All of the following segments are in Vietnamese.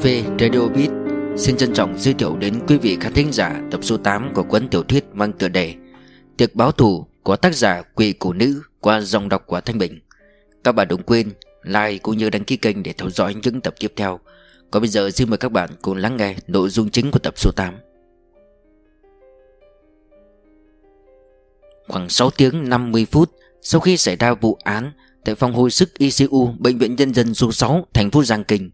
Cafe Radio Beat xin trân trọng giới thiệu đến quý vị khán thính giả tập số 8 của cuốn tiểu thuyết mang tựa đề Tiệc báo thù của tác giả Quỷ Cổ Nữ qua giọng đọc của Thanh Bình. Các bạn đừng quên like cũng như đăng ký kênh để theo dõi những tập tiếp theo. Còn bây giờ xin mời các bạn cùng lắng nghe nội dung chính của tập số 8. Khoảng 6 tiếng 50 phút sau khi xảy ra vụ án tại phòng hồi sức ICU Bệnh viện Nhân dân số 6 thành phố Giang Kinh.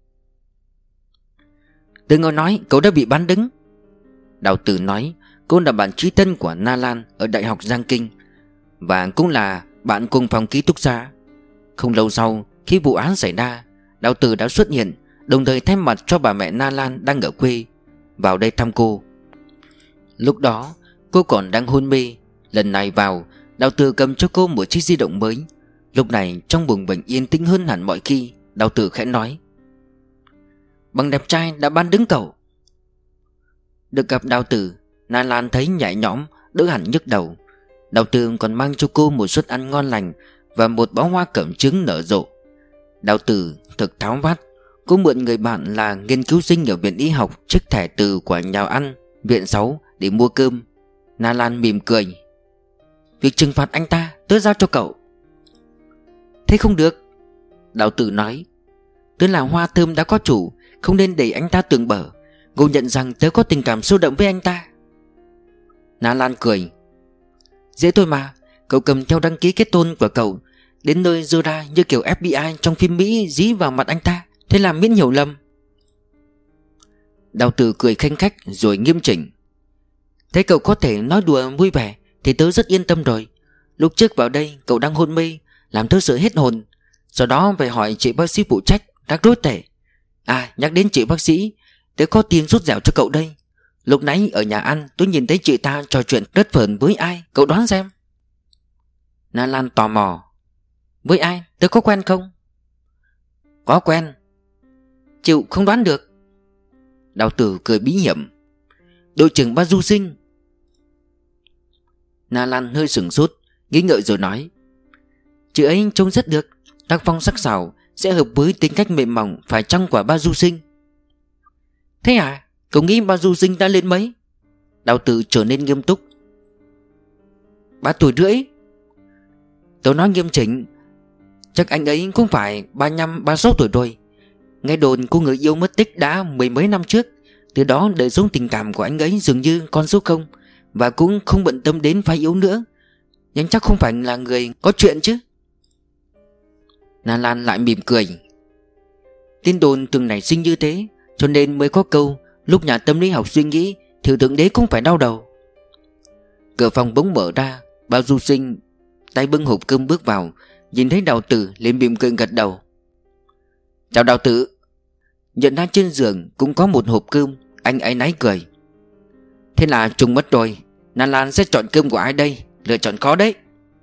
Tôi nghe nói cậu đã bị bắn đứng. Đào Tử nói cô là bạn chí thân của Na Lan ở Đại học Giang Kinh và cũng là bạn cùng phòng ký túc xá. Không lâu sau khi vụ án xảy ra, Đào Tử đã xuất hiện, đồng thời thay mặt cho bà mẹ Na Lan đang ở quê vào đây thăm cô. Lúc đó cô còn đang hôn mê. Lần này vào, Đào Tử cầm cho cô một chiếc di động mới. Lúc này trong buồng bệnh yên tĩnh hơn hẳn mọi khi. Đào Tử khẽ nói: "Bằng đẹp trai đã ban đứng cậu." Được gặp Đào Tử, Na Lan thấy nhẹ nhõm, đỡ hẳn nhức đầu. Đào Tử còn mang cho cô một suất ăn ngon lành và một bó hoa cẩm chướng nở rộ. Đào Tử thực tháo vát. Cô mượn người bạn là nghiên cứu sinh ở viện y học chiếc thẻ từ của nhà ăn viện 6 để mua cơm. Na Lan mỉm cười: "Việc trừng phạt anh ta tớ giao cho cậu." "Thế không được," Đào Tử nói. "Tớ là hoa thơm đã có chủ, không nên để anh ta tưởng bở. Ngô nhận rằng tớ có tình cảm sâu đậm với anh ta." Na Lan cười: "Dễ thôi mà, cậu cầm theo đăng ký kết hôn của cậu đến nơi dơ ra như kiểu FBI trong phim Mỹ dí vào mặt anh ta, thế làm miễn hiểu lầm." Đào Tử cười khanh khách rồi nghiêm chỉnh: "Thế cậu có thể nói đùa vui vẻ thì tớ rất yên tâm rồi. Lúc trước vào đây cậu đang hôn mê, làm tớ sợ hết hồn. Sau đó về hỏi chị bác sĩ phụ trách, rắc rối tể. À, nhắc đến chị bác sĩ, tớ có tiền rút dẻo cho cậu đây. Lúc nãy ở nhà ăn tôi nhìn thấy chị ta trò chuyện rất phởn với ai, cậu đoán xem." Na Lan tò mò: "Với ai? Tớ có quen không?" "Có quen." "Chịu không đoán được." Đào Tử cười bí hiểm: "Đội trưởng Ba Du Sinh." Na Lan hơi sửng sốt, nghĩ ngợi rồi nói: "Chị ấy trông rất được, tác phong sắc sảo, sẽ hợp với tính cách mềm mỏng phải chăng của Ba Du Sinh." "Thế à? Cậu nghĩ Ba Du Sinh đã lên mấy?" Đào Tử trở nên nghiêm túc: "3 tuổi rưỡi." Tớ nói nghiêm chỉnh, chắc anh ấy cũng phải 35, 36 tuổi rồi. Nghe đồn cô người yêu mất tích đã 10 mấy năm trước. Từ đó đời sống tình cảm của anh ấy dường như con số 0, và cũng không bận tâm đến phái yếu nữa. Nhưng chắc không phải là người có chuyện chứ." Na Lan lại mỉm cười: "Tin đồn thường nảy sinh như thế, cho nên mới có câu lúc nhà tâm lý học suy nghĩ thì thượng đế cũng phải đau đầu." Cửa phòng bỗng mở ra. Bao Du Sinh tay bưng hộp cơm bước vào, nhìn thấy Đào Tử liền mỉm cười gật đầu: "Chào Đào Tử." Nhận ra trên giường cũng có một hộp cơm, anh áy náy cười: "Thế là trùng mất rồi. Na Lan sẽ chọn cơm của ai đây? Lựa chọn khó đấy."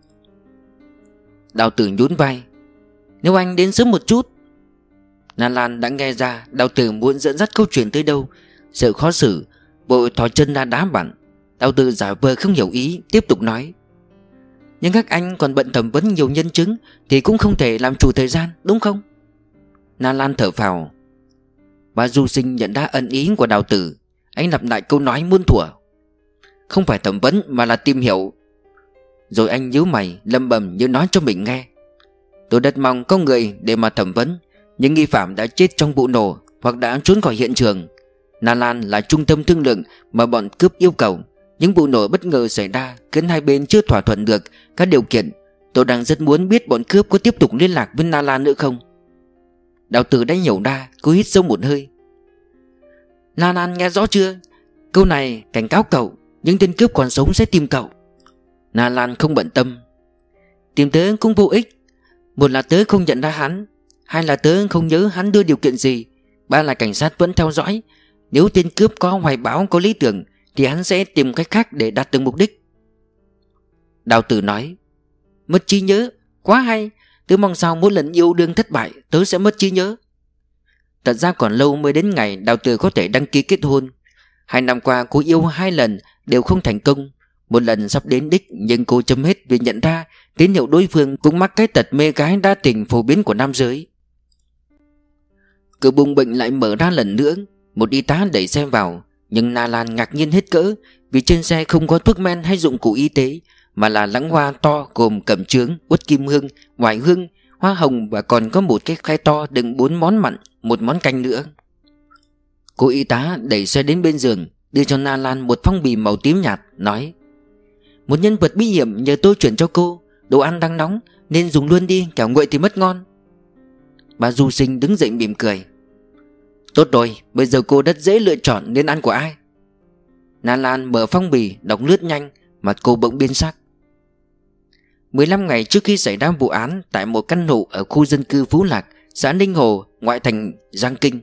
Đào Tử nhún vai: "Nếu anh đến sớm một chút." Na Lan đã nghe ra Đào Tử muốn dẫn dắt câu chuyện tới đâu. Sợ khó xử, vội thò chân ra đá bạn. Đào Tử giả vờ không hiểu ý, tiếp tục nói: "Nhưng các anh còn bận thẩm vấn nhiều nhân chứng thì cũng không thể làm chủ thời gian, đúng không?" Na Lan thở phào. Ba Du Sinh nhận ra ẩn ý của Đào Tử. Anh lặp lại câu nói muôn thuở: "Không phải thẩm vấn mà là tìm hiểu." Rồi anh nhíu mày lẩm bẩm như nói cho mình nghe: "Tôi rất mong có người để mà thẩm vấn. Nhưng nghi phạm đã chết trong vụ nổ hoặc đã trốn khỏi hiện trường. Na Lan là trung tâm thương lượng mà bọn cướp yêu cầu. Những vụ nổ bất ngờ xảy ra khiến hai bên chưa thỏa thuận được các điều kiện. Tôi đang rất muốn biết bọn cướp có tiếp tục liên lạc với Na Lan nữa không." Đào Tử đã hiểu ra, cô hít sâu một hơi: "Na Lan nghe rõ chưa? Câu này cảnh cáo cậu, những tên cướp còn sống sẽ tìm cậu." Na Lan không bận tâm: "Tìm tớ cũng vô ích. Một là tớ không nhận ra hắn, hai là tớ không nhớ hắn đưa điều kiện gì, ba là cảnh sát vẫn theo dõi. Nếu tên cướp có hoài bão, có lý tưởng thì hắn sẽ tìm cách khác để đạt được mục đích." Đào Tử nói: "Mất trí nhớ, quá hay. Tớ mong sao mỗi lần yêu đương thất bại tớ sẽ mất trí nhớ." Thật ra còn lâu mới đến ngày Đào Tử có thể đăng ký kết hôn. 2 năm qua cô yêu 2 lần đều không thành công. Một lần sắp đến đích nhưng cô chấm hết vì nhận ra tín hiệu đối phương cũng mắc cái tật mê gái đa tình phổ biến của nam giới. Cửa buồng bệnh lại mở ra lần nữa. Một y tá đẩy xe vào, nhưng Na Lan ngạc nhiên hết cỡ vì trên xe không có thuốc men hay dụng cụ y tế, mà là lẵng hoa to gồm cẩm chướng, uất kim hương, oải hương, hoa hồng và còn có một cái khay to đựng 4 món mặn, 1 món canh nữa. Cô y tá đẩy xe đến bên giường, đưa cho Na Lan một phong bì màu tím nhạt, nói: "Một nhân vật bí hiểm nhờ tôi chuyển cho cô. Đồ ăn đang nóng nên dùng luôn đi, kẻo nguội thì mất ngon." Bà Du Sinh đứng dậy mỉm cười: "Tốt rồi, bây giờ cô rất dễ lựa chọn nên ăn của ai." Na Lan mở phong bì, đọc lướt nhanh, mặt cô bỗng biến sắc. 15 ngày trước khi xảy ra vụ án, tại một căn hộ ở khu dân cư Phú Lạc, xã Ninh Hồ, ngoại thành Giang Kinh.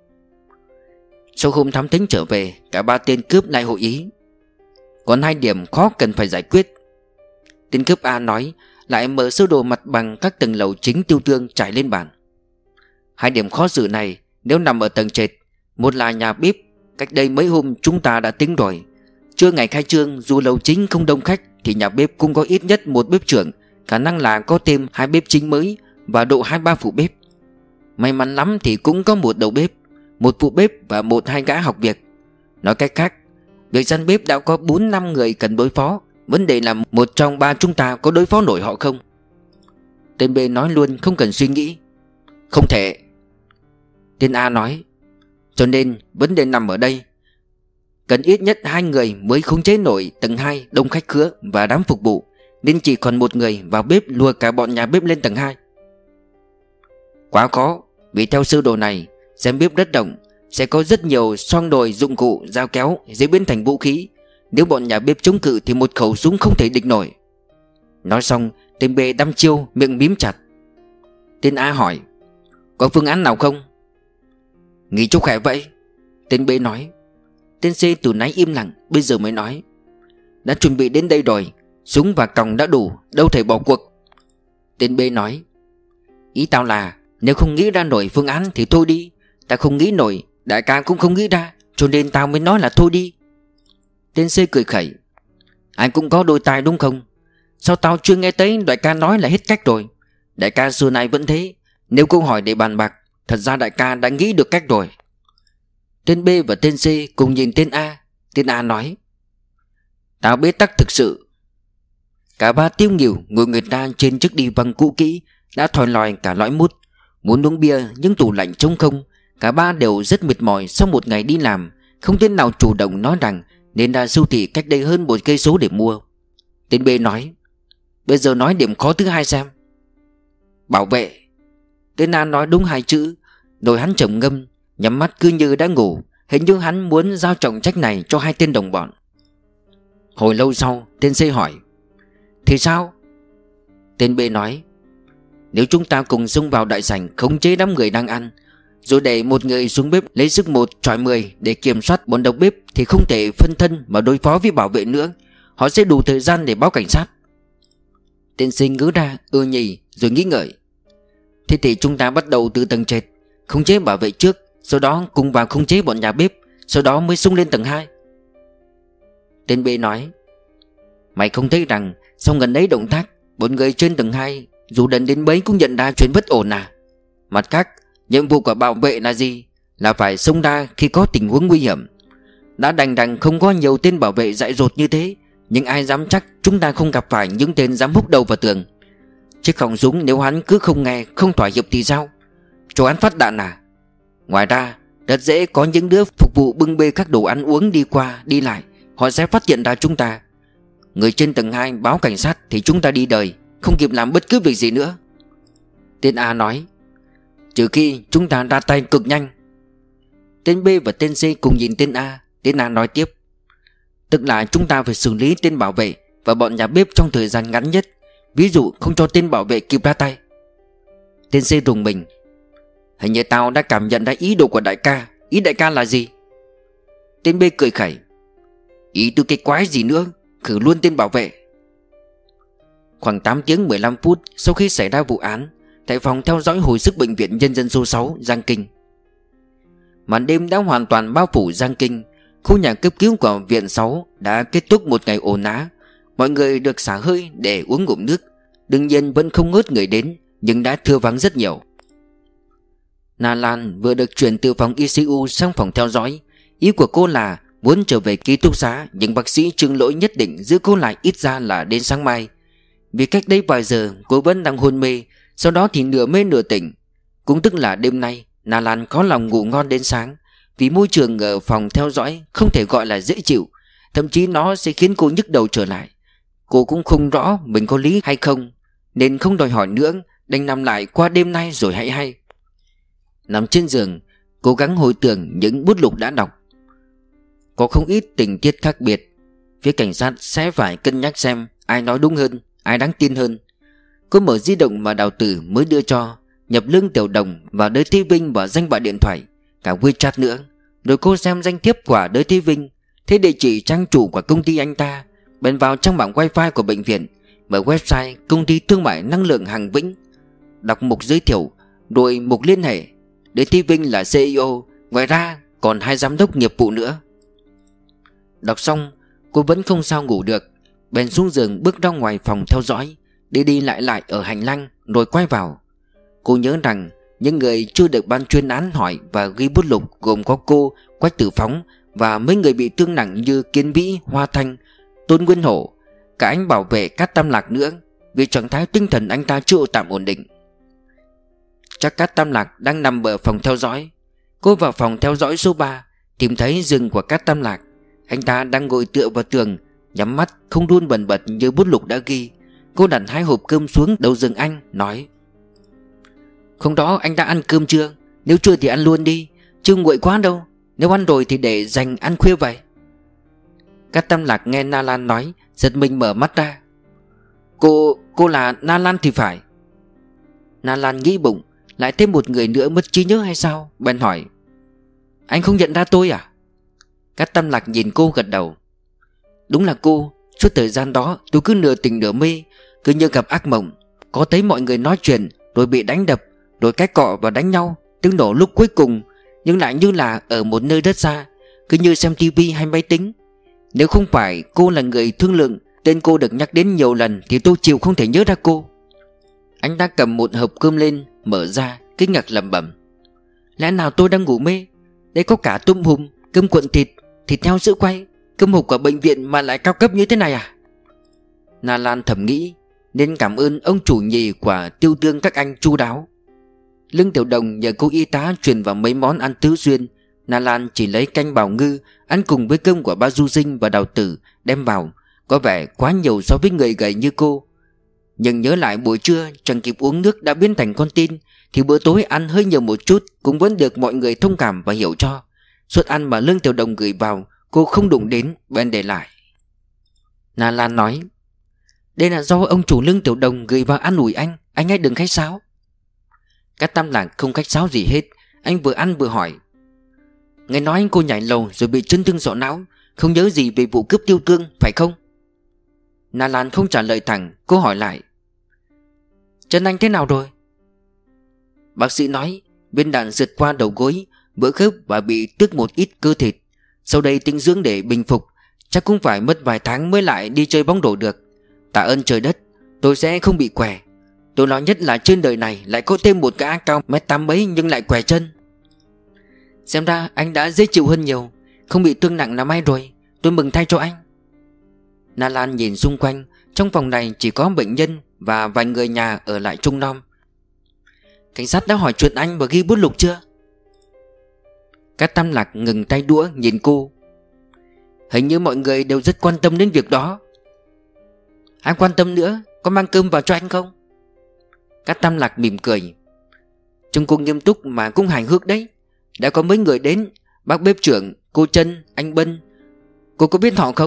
Sau hôm thám thính trở về, cả 3 tên cướp lại hội ý. Còn 2 điểm khó cần phải giải quyết. Tên cướp A nói, lại mở sơ đồ mặt bằng các tầng lầu chính tiêu tương trải lên bàn. 2 điểm khó xử này nếu nằm ở tầng trệt, một là nhà bếp, cách đây mấy hôm chúng ta đã tính rồi. Trưa ngày khai trương, dù lầu chính không đông khách thì nhà bếp cũng có ít nhất 1 bếp trưởng, khả năng là có thêm 2 bếp chính mới và độ 2-3 phụ bếp. May mắn lắm thì cũng có 1 đầu bếp, 1 phụ bếp và 1-2 gã học việc. Nói cách khác, việc gian bếp đã có 4-5 người cần đối phó. Vấn đề là một trong 3 chúng ta có đối phó nổi họ không? Tên B nói luôn không cần suy nghĩ: "Không thể." Tên A nói: "Cho nên vấn đề nằm ở đây. Cần ít nhất 2 người mới khống chế nổi tầng 2 đông khách khứa và đám phục vụ, nên chỉ còn 1 người vào bếp lùa cả bọn nhà bếp lên tầng 2. Quá khó, vì theo sơ đồ này, gian bếp rất rộng, sẽ có rất nhiều xoong đồi dụng cụ, dao kéo dễ biến thành vũ khí. Nếu bọn nhà bếp chống cự thì 1 khẩu súng không thể địch nổi." Nói xong, tên B đăm chiêu, miệng mím chặt. Tên A hỏi: "Có phương án nào không?" "Nghỉ cho khỏe vậy." Tên B nói. Tên C từ nãy im lặng, bây giờ mới nói: "Đã chuẩn bị đến đây rồi, súng và còng đã đủ, đâu thể bỏ cuộc." Tên B nói: "Ý tao là nếu không nghĩ ra nổi phương án thì thôi đi. Ta không nghĩ nổi, đại ca cũng không nghĩ ra, cho nên tao mới nói là thôi đi." Tên C cười khẩy: "Anh cũng có đôi tai đúng không? Sao tao chưa nghe thấy đại ca nói là hết cách rồi? Đại ca xưa nay vẫn thế, nếu câu hỏi để bàn bạc, thật ra đại ca đã nghĩ được cách rồi." Tên B và tên C cùng nhìn tên A. Tên A nói: "Tao bế tắc thực sự." Cả 3 tiêu nghỉu ngồi người ta trên chiếc đi văng cũ kỹ, đã thòi lòi cả lõi mút. Muốn uống bia nhưng tủ lạnh trống không. Cả 3 đều rất mệt mỏi sau một ngày đi làm. Không tên nào chủ động nói rằng nên ra siêu thị cách đây hơn 1 cây số để mua. Tên B nói: "Bây giờ nói điểm khó thứ 2 xem." "Bảo vệ." Tên A nói đúng 2 chữ, rồi hắn trầm ngâm, nhắm mắt cứ như đã ngủ. Hình như hắn muốn giao trọng trách này cho 2 tên đồng bọn. Hồi lâu sau, tên C hỏi: "Thì sao?" Tên B nói: "Nếu chúng ta cùng xông vào đại sảnh khống chế đám người đang ăn, rồi để 1 người xuống bếp lấy sức 1 chọi 10 để kiểm soát bọn đầu bếp, thì không thể phân thân mà đối phó với bảo vệ nữa. Họ sẽ đủ thời gian để báo cảnh sát." Tên C ngớ ra nhì rồi nghĩ ngợi: "Thế thì chúng ta bắt đầu từ tầng trệt, khống chế bảo vệ trước, sau đó cùng vào khống chế bọn nhà bếp, sau đó mới xông lên tầng 2. Tên B nói: "Mày không thấy rằng sau gần ấy động tác, bọn người trên tầng 2 dù đần đến mấy cũng nhận ra chuyện bất ổn à? Mặt khác, nhiệm vụ của bảo vệ là gì? Là phải xông ra khi có tình huống nguy hiểm. Đã đành rằng không có nhiều tên bảo vệ dại dột như thế, nhưng ai dám chắc chúng ta không gặp phải những tên dám húc đầu vào tường. Chiếc khẩu súng nếu hắn cứ không nghe, không thỏa hiệp thì sao? Cho hắn phát đạn à? Ngoài ra, rất dễ có những đứa phục vụ bưng bê các đồ ăn uống đi qua đi lại, họ sẽ phát hiện ra chúng ta. Người trên tầng 2 báo cảnh sát thì chúng ta đi đời, không kịp làm bất cứ việc gì nữa." Tên A nói: "Trừ khi chúng ta ra tay cực nhanh." Tên B và tên C cùng nhìn tên A. Tên A nói tiếp: "Tức là chúng ta phải xử lý tên bảo vệ và bọn nhà bếp trong thời gian ngắn nhất, ví dụ không cho tên bảo vệ kịp ra tay." Tên C rùng mình: "Hình như tao đã cảm nhận ra ý đồ của đại ca. Ý đại ca là gì?" Tên B cười khẩy: "Ý tư cái quái gì nữa, khử luôn tên bảo vệ." Khoảng 8 tiếng 15 phút sau khi xảy ra vụ án, tại phòng theo dõi hồi sức bệnh viện Nhân dân số 6 Giang Kinh, màn đêm đã hoàn toàn bao phủ Giang Kinh. Khu nhà cấp cứu của viện 6 đã kết thúc một ngày ồn ào. Mọi người được xả hơi để uống ngụm nước. Đương nhiên vẫn không ngớt người đến, nhưng đã thưa vắng rất nhiều. Na Lan vừa được chuyển từ phòng ICU sang phòng theo dõi. Ý của cô là muốn trở về ký túc xá, nhưng bác sĩ Trương Lỗi nhất định giữ cô lại ít ra là đến sáng mai. Vì cách đây vài giờ cô vẫn đang hôn mê, sau đó thì nửa mê nửa tỉnh. Cũng tức là đêm nay Na Lan có lòng ngủ ngon đến sáng. Vì môi trường ở phòng theo dõi không thể gọi là dễ chịu, thậm chí nó sẽ khiến cô nhức đầu trở lại. Cô cũng không rõ mình có lý hay không, nên không đòi hỏi nữa, đành nằm lại qua đêm nay rồi hãy hay. Nằm trên giường, cố gắng hồi tưởng những bút lục đã đọc. Có không ít tình tiết khác biệt. Phía cảnh sát sẽ phải cân nhắc xem ai nói đúng hơn, ai đáng tin hơn. Cô mở di động mà Đào Tử mới đưa cho, nhập Lương Tiểu Đồng và Đới Thế Vinh vào danh bạ điện thoại, cả WeChat nữa. Rồi cô xem danh thiếp của Đới Thế Vinh, thấy địa chỉ trang chủ của công ty anh ta, bèn vào trong bảng wifi của bệnh viện, mở website công ty thương mại năng lượng Hằng Vĩnh, đọc mục giới thiệu, rồi mục liên hệ. Đới Thế Vinh là CEO, ngoài ra còn 2 giám đốc nghiệp vụ nữa. Đọc xong, cô vẫn không sao ngủ được, bèn xuống giường bước ra ngoài phòng theo dõi, đi đi lại lại ở hành lang rồi quay vào. Cô nhớ rằng những người chưa được ban chuyên án hỏi và ghi bút lục gồm có cô, Quách Tử Phóng và mấy người bị thương nặng như Kiên Vĩ, Hoa Thanh, Tôn Nguyên Hổ, cả anh bảo vệ Cát Tam Lạc nữa, vì trạng thái tinh thần anh ta chưa tạm ổn định. Chắc Cát Tam Lạc đang nằm ở phòng theo dõi. Cô vào phòng theo dõi số 3, tìm thấy giường của Cát Tam Lạc. Anh ta đang ngồi tựa vào tường, nhắm mắt không run bần bật như bút lục đã ghi. Cô đặt 2 hộp cơm xuống đầu giường anh, nói: "Không đó anh đã ăn cơm chưa? Nếu chưa thì ăn luôn đi, chứ nguội quá đâu. Nếu ăn rồi thì để dành ăn khuya vậy." Cát Tam Lạc nghe Na Lan nói, giật mình mở mắt ra. Cô là Na Lan thì phải. Na Lan nghĩ bụng, lại thêm một người nữa mất trí nhớ hay sao, bèn hỏi: "Anh không nhận ra tôi à?" Cát Tam Lạc nhìn cô gật đầu: "Đúng là cô. Suốt thời gian đó tôi cứ nửa tỉnh nửa mê, cứ như gặp ác mộng. Có thấy mọi người nói chuyện, rồi bị đánh đập, rồi cái cọ và đánh nhau, tiếng nổ lúc cuối cùng, nhưng lại như là ở một nơi rất xa, cứ như xem tivi hay máy tính. Nếu không phải cô là người thương lượng, tên cô được nhắc đến nhiều lần, thì tôi chịu không thể nhớ ra cô." Anh ta cầm một hộp cơm lên, mở ra, kinh ngạc lẩm bẩm: "Lẽ nào tôi đang ngủ mê? Đây có cả tôm hùm, cơm cuộn thịt, thịt heo sữa quay, cơm hộp của bệnh viện mà lại cao cấp như thế này à?" Na Lan thầm nghĩ, nên cảm ơn ông chủ nhì của Tiêu Tương các anh chu đáo. Lương Tiểu Đồng nhờ cô y tá truyền vào mấy món ăn tứ xuyên. Na Lan chỉ lấy canh bào ngư ăn cùng với cơm của ba Du Sinh và Đào Tử đem vào, có vẻ quá nhiều so với người gầy như cô. Nhưng nhớ lại buổi trưa chẳng kịp uống nước đã biến thành con tin, thì bữa tối ăn hơi nhiều một chút cũng vẫn được mọi người thông cảm và hiểu cho. Suất ăn mà Lương Tiểu Đồng gửi vào cô không đụng đến, bèn để lại. Na Lan nói: "Đây là do ông chủ Lương Tiểu Đồng gửi vào ăn ủi anh hãy đừng khách sáo." Cát Tam Lạc không khách sáo gì hết. Anh vừa ăn vừa hỏi: "Nghe nói anh cô nhảy lầu rồi bị chấn thương sọ não, không nhớ gì về vụ cướp Tiêu Tương phải không?" Na Lan không trả lời thẳng. Cô hỏi lại: "Chân anh thế nào rồi?" Bác sĩ nói viên đạn rượt qua đầu gối, vỡ khớp và bị tước một ít cơ thịt. Sau đây tĩnh dưỡng để bình phục, chắc cũng phải mất vài tháng mới lại đi chơi bóng rổ được. Tạ ơn trời đất, tôi sẽ không bị què. Tôi nói nhất là trên đời này lại có thêm một gã cao 1m8 mấy nhưng lại què chân. Xem ra anh đã dễ chịu hơn nhiều, không bị thương nặng là may rồi. Tôi mừng thay cho anh." Na Lan nhìn xung quanh. Trong phòng này chỉ có bệnh nhân và vài người nhà ở lại trông nom. "Cảnh sát đã hỏi chuyện anh và ghi bút lục chưa?" Cát Tam Lạc ngừng tay đũa nhìn cô: "Hình như mọi người đều rất quan tâm đến việc đó." "Ai quan tâm nữa? Có mang cơm vào cho anh không?" Cát Tam Lạc mỉm cười: "Trông cô nghiêm túc mà cũng hài hước đấy. Đã có mấy người đến, bác bếp trưởng, cô Trân, anh Bân. Cô có biết họ không?"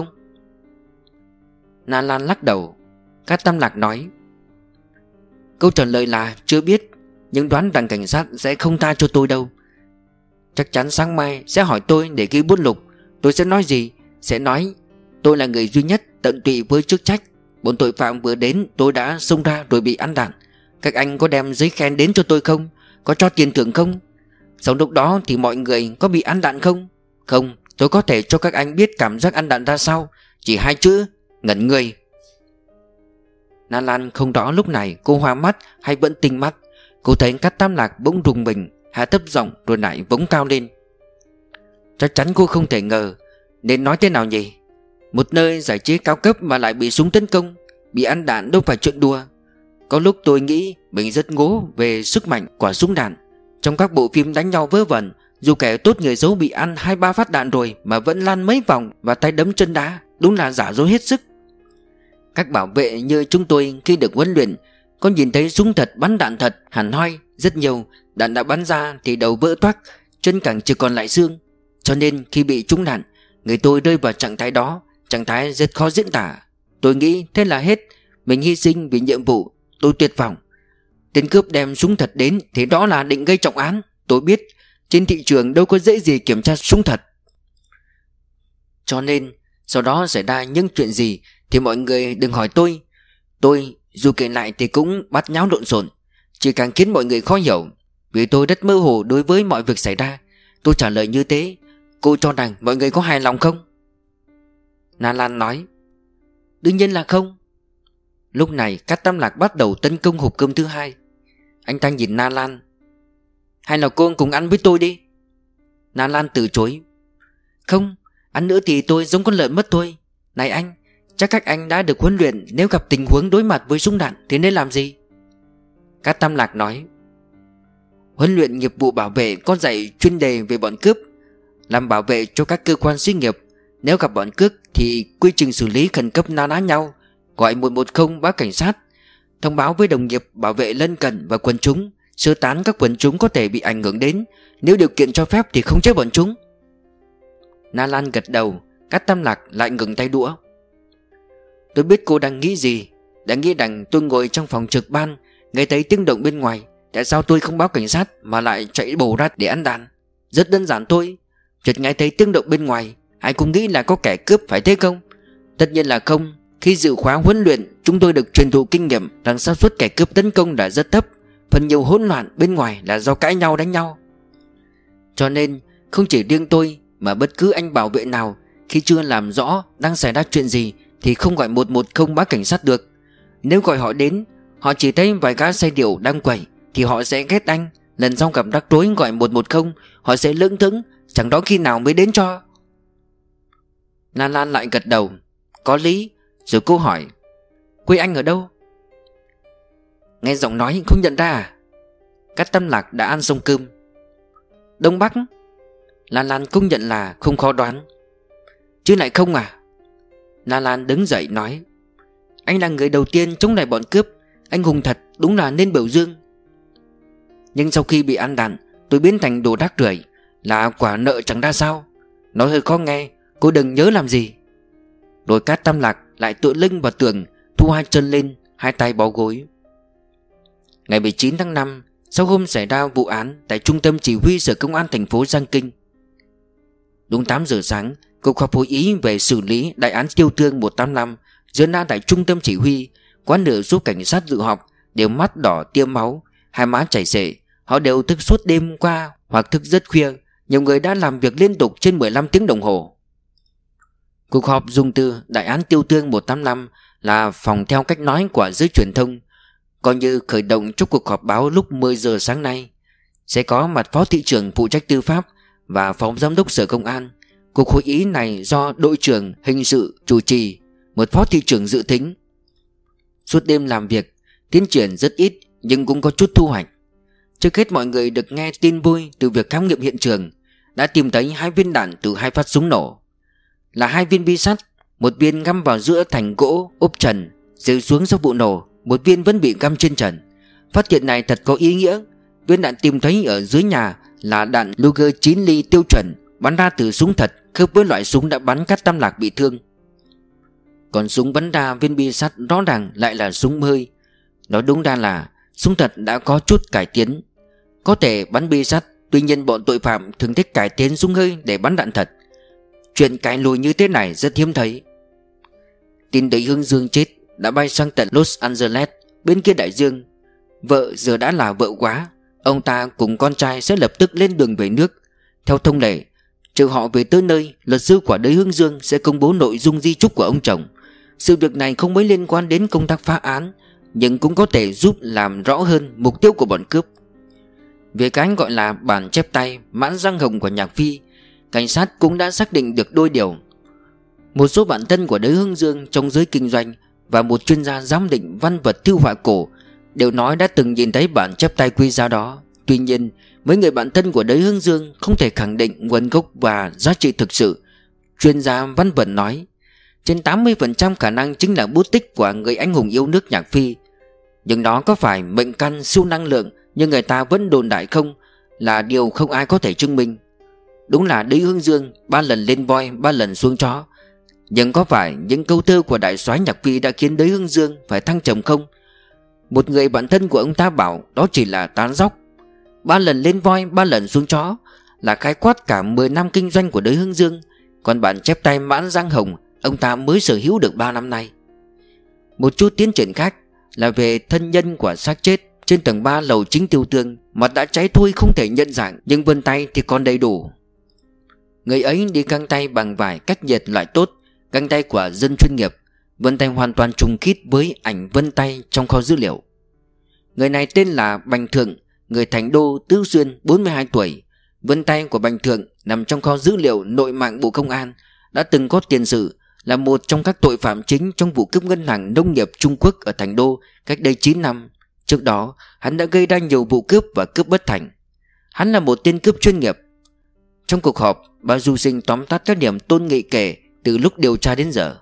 Na Lan lắc đầu. Cát Tam Lạc nói: "Câu trả lời là chưa biết, nhưng đoán rằng cảnh sát sẽ không tha cho tôi đâu. Chắc chắn sáng mai sẽ hỏi tôi để ghi bút lục. Tôi sẽ nói gì? Sẽ nói tôi là người duy nhất tận tụy với chức trách. Bọn tội phạm vừa đến tôi đã xông ra rồi bị ăn đạn. Các anh có đem giấy khen đến cho tôi không? Có cho tiền thưởng không? Sau lúc đó thì mọi người có bị ăn đạn không? Không, tôi có thể cho các anh biết cảm giác ăn đạn ra sao. Chỉ 2 chữ: ngẩn người." Na Lan không rõ lúc này cô hoa mắt hay vẫn tinh mắt. Cô thấy Cát Tam Lạc bỗng rùng mình, hạ thấp giọng rồi lại vống cao lên. Chắc chắn cô không thể ngờ. Nên nói thế nào nhỉ? Một nơi giải trí cao cấp mà lại bị súng tấn công, bị ăn đạn đâu phải chuyện đùa. Có lúc tôi nghĩ mình rất ngố về sức mạnh của súng đạn. Trong các bộ phim đánh nhau vớ vẩn, dù kẻ tốt người xấu bị ăn 2-3 phát đạn rồi mà vẫn lăn mấy vòng và tay đấm chân đá, đúng là giả dối hết sức. Các bảo vệ như chúng tôi khi được huấn luyện có nhìn thấy súng thật bắn đạn thật hẳn hoi. Rất nhiều đạn đã bắn ra thì đầu vỡ toác, chân cẳng chỉ còn lại xương. Cho nên khi bị trúng đạn, người tôi rơi vào trạng thái đó, trạng thái rất khó diễn tả. Tôi nghĩ thế là hết, mình hy sinh vì nhiệm vụ. Tôi tuyệt vọng. Tên cướp đem súng thật đến thì đó là định gây trọng án. Tôi biết trên thị trường đâu có dễ gì kiểm tra súng thật. Cho nên sau đó xảy ra những chuyện gì thì mọi người đừng hỏi tôi. Tôi dù kể lại thì cũng bát nháo lộn xộn, chỉ càng khiến mọi người khó hiểu. Vì tôi rất mơ hồ đối với mọi việc xảy ra. Tôi trả lời như thế. Cô cho rằng mọi người có hài lòng không? Na Lan nói: Đương nhiên là không. Lúc này Cát Tam Lạc bắt đầu tấn công hộp cơm thứ hai. Anh ta nhìn Na Lan: Hay là cô cùng ăn với tôi đi? Na Lan từ chối: Không, ăn nữa thì tôi giống con lợn mất thôi. Này anh, chắc các anh đã được huấn luyện, nếu gặp tình huống đối mặt với súng đạn thì nên làm gì? Cát Tam Lạc nói: Huấn luyện nghiệp vụ bảo vệ có dạy chuyên đề về bọn cướp, làm bảo vệ cho các cơ quan xí nghiệp. Nếu gặp bọn cướp thì quy trình xử lý khẩn cấp na ná nhau, gọi 110 báo cảnh sát, thông báo với đồng nghiệp bảo vệ lân cận và quần chúng, sơ tán các quần chúng có thể bị ảnh hưởng đến. Nếu điều kiện cho phép thì không chế bọn chúng. Na Lan gật đầu. Cát Tam Lạc lại ngừng tay đũa. Tôi biết cô đang nghĩ gì. Đang nghĩ rằng tôi ngồi trong phòng trực ban, nghe thấy tiếng động bên ngoài. Tại sao tôi không báo cảnh sát mà lại chạy bổ ra để ăn đạn? Rất đơn giản thôi. Chợt nghe thấy tiếng động bên ngoài, ai cũng nghĩ là có kẻ cướp, phải thế không? Tất nhiên là không. Khi dự khóa huấn luyện, chúng tôi được truyền thụ kinh nghiệm rằng xác suất kẻ cướp tấn công là rất thấp. Phần nhiều hỗn loạn bên ngoài là do cãi nhau đánh nhau. Cho nên không chỉ riêng tôi mà bất cứ anh bảo vệ nào khi chưa làm rõ đang xảy ra chuyện gì thì không gọi 110 báo cảnh sát được. Nếu gọi họ đến, họ chỉ thấy vài gã say rượu đang quẩy thì họ sẽ ghét anh. Lần sau gặp rắc rối gọi 110, họ sẽ lững thững, chẳng đó khi nào mới đến cho. Na Lan lại gật đầu. Có lý. Rồi cô hỏi: Quê anh ở đâu? Nghe giọng nói không nhận ra à? Cát Tam Lạc đã ăn xong cơm. Đông Bắc. Na Lan công nhận là không khó đoán. Chứ lại không à? Na Lan đứng dậy nói: Anh là người đầu tiên chống lại bọn cướp. Anh hùng thật, đúng là nên biểu dương. Nhưng sau khi bị ăn đạn, tôi biến thành đồ rác rưởi, là quả nợ chẳng ra sao. Nói hơi khó nghe, cô đừng nhớ làm gì. Rồi Cát Tam Lạc lại tựa lưng vào tường, thu hai chân lên, hai tay bó gối. Ngày 19 tháng 5, sau hôm xảy ra vụ án tại trung tâm chỉ huy sở công an thành phố Giang Kinh, đúng 8 giờ sáng, cuộc họp hội ý về xử lý đại án Tiêu Thương 185 diễn ra tại trung tâm chỉ huy. Quá nửa số cảnh sát dự họp đều mắt đỏ tiêm máu, hai má chảy xệ. Họ đều thức suốt đêm qua hoặc thức rất khuya. Nhiều người đã làm việc liên tục trên 15 tiếng đồng hồ. Cuộc họp dùng từ đại án Tiêu Thương 185 là phòng theo cách nói của giới truyền thông, coi như khởi động cho cuộc họp báo lúc 10 giờ sáng nay. Sẽ có mặt phó thị trưởng phụ trách tư pháp và phó giám đốc sở công an. Cuộc hội ý này do đội trưởng hình sự chủ trì, một phó thị trưởng dự thính. Suốt đêm làm việc, tiến triển rất ít nhưng cũng có chút thu hoạch. Trước hết mọi người được nghe tin vui từ việc khám nghiệm hiện trường. Đã tìm thấy 2 viên đạn từ 2 phát súng nổ, là 2 viên bi sắt, một viên găm vào giữa thành gỗ ốp trần rơi xuống sau vụ nổ, một viên vẫn bị găm trên trần. Phát hiện này thật có ý nghĩa. Viên đạn tìm thấy ở dưới nhà là đạn Luger 9 ly tiêu chuẩn, bắn ra từ súng thật, khớp với loại súng đã bắn Cát Tam Lạc bị thương. Còn súng bắn ra viên bi sắt rõ ràng lại là súng hơi. Nói đúng ra là súng thật đã có chút cải tiến. Có thể bắn bi sắt, tuy nhiên bọn tội phạm thường thích cải tiến súng hơi để bắn đạn thật. Chuyện cãi lùi như thế này rất hiếm thấy. Tin đấy Hương Dương chết đã bay sang tận Los Angeles, bên kia đại dương. Vợ giờ đã là vợ quá. Ông ta cùng con trai sẽ lập tức lên đường về nước. Theo thông lệ, chờ họ về tới nơi, luật sư của Đới Hương Dương sẽ công bố nội dung di chúc của ông chồng. Sự việc này không mấy liên quan đến công tác phá án, nhưng cũng có thể giúp làm rõ hơn mục tiêu của bọn cướp. Về cái gọi là bản chép tay Mãn Giang Hồng của Nhạc Phi, cảnh sát cũng đã xác định được đôi điều. Một số bạn thân của Đới Hưng Dương trong giới kinh doanh và một chuyên gia giám định văn vật thư họa cổ đều nói đã từng nhìn thấy bản chép tay quý giá đó. Tuy nhiên, mấy người bạn thân của Đới Hưng Dương không thể khẳng định nguồn gốc và giá trị thực sự. Chuyên gia văn vật nói trên 80% khả năng chính là bút tích của người anh hùng yêu nước Nhạc Phi. Nhưng đó có phải mệnh căn siêu năng lượng như người ta vẫn đồn đại không là điều không ai có thể chứng minh. Đúng là Đới Hưng Dương 3 lần lên voi 3 lần xuống chó. Nhưng có phải những câu thơ của đại soái Nhạc Phi đã khiến Đới Hưng Dương phải thăng trầm không? Một người bạn thân của ông ta bảo đó chỉ là tán dóc. 3 lần lên voi 3 lần xuống chó là khái quát cả 10 năm kinh doanh của Đới Hưng Dương. Còn bản chép tay Mãn Giang Hồng ông ta mới sở hữu được 3 năm nay. Một chút tiến triển khác là về thân nhân của xác chết. Trên tầng 3 lầu chính Tiêu Tương, mặt đã cháy thui không thể nhận dạng, nhưng vân tay thì còn đầy đủ. Người ấy đi găng tay bằng vải cách nhiệt loại tốt, găng tay của dân chuyên nghiệp. Vân tay hoàn toàn trùng khít với ảnh vân tay trong kho dữ liệu. Người này tên là Bành Thượng, người Thành Đô, Tứ Xuyên, 42 tuổi. Vân tay của Bành Thượng nằm trong kho dữ liệu nội mạng Bộ Công an, đã từng có tiền sử là một trong các tội phạm chính trong vụ cướp ngân hàng nông nghiệp Trung Quốc ở Thành Đô cách đây 9 năm. Trước đó, hắn đã gây ra nhiều vụ cướp và cướp bất thành. Hắn là một tên cướp chuyên nghiệp. Trong cuộc họp, bà Du Sinh tóm tắt các điểm Tôn Nghị kể từ lúc điều tra đến giờ.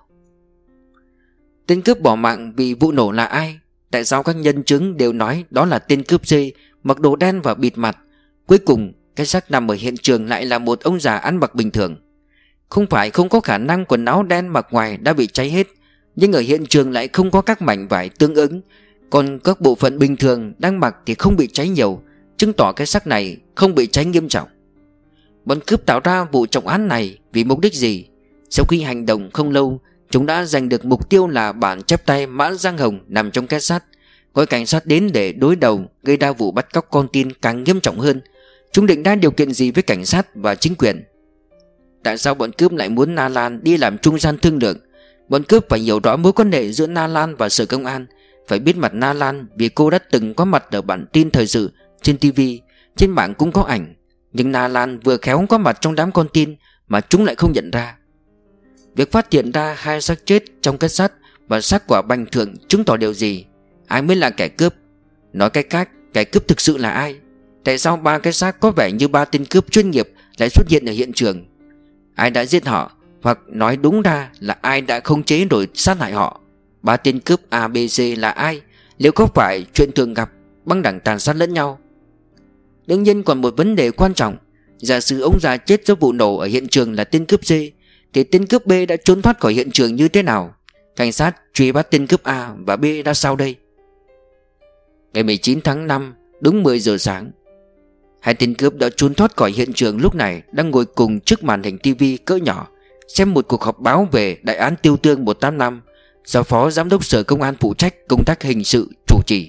Tên cướp bỏ mạng vì vụ nổ là ai? Tại sao các nhân chứng đều nói đó là tên cướp dê, mặc đồ đen và bịt mặt? Cuối cùng, cái xác nằm ở hiện trường lại là một ông già ăn mặc bình thường. Không phải không có khả năng quần áo đen mặc ngoài đã bị cháy hết, nhưng ở hiện trường lại không có các mảnh vải tương ứng. Còn các bộ phận bình thường đang mặc thì không bị cháy nhiều, chứng tỏ cái xác này không bị cháy nghiêm trọng. Bọn cướp tạo ra vụ trọng án này vì mục đích gì? Sau khi hành động không lâu, chúng đã giành được mục tiêu là bản chép tay Mãn Giang Hồng nằm trong két sắt. Gọi cảnh sát đến để đối đầu, gây ra vụ bắt cóc con tin càng nghiêm trọng hơn. Chúng định ra điều kiện gì với cảnh sát và chính quyền? Tại sao bọn cướp lại muốn Na Lan đi làm trung gian thương lượng? Bọn cướp phải hiểu rõ mối quan hệ giữa Na Lan và Sở Công an. Phải biết mặt Na Lan vì cô đã từng có mặt ở bản tin thời sự, trên TV, trên mạng cũng có ảnh. Nhưng Na Lan vừa khéo có mặt trong đám con tin mà chúng lại không nhận ra. Việc phát hiện ra hai xác chết trong két sắt và xác của Bành Thượng chứng tỏ điều gì? Ai mới là kẻ cướp? Nói cách khác, kẻ cướp thực sự là ai? Tại sao 3 cái xác có vẻ như 3 tên cướp chuyên nghiệp lại xuất hiện ở hiện trường? Ai đã giết họ? Hoặc nói đúng ra là ai đã khống chế rồi sát hại họ? 3 tên cướp ABC là ai? Liệu có phải chuyện thường gặp, băng đảng tàn sát lẫn nhau? Đương nhiên còn một vấn đề quan trọng. Giả sử ông già chết do vụ nổ ở hiện trường là tên cướp D, thì tên cướp B đã trốn thoát khỏi hiện trường như thế nào? Cảnh sát truy bắt tên cướp A và B ra sao đây? Ngày 19 tháng 5, đúng 10 giờ sáng, hai tên cướp đã trốn thoát khỏi hiện trường, lúc này đang ngồi cùng trước màn hình TV cỡ nhỏ xem một cuộc họp báo về đại án Tiêu Tương 185 do Phó Giám đốc Sở Công an phụ trách công tác hình sự chủ trì.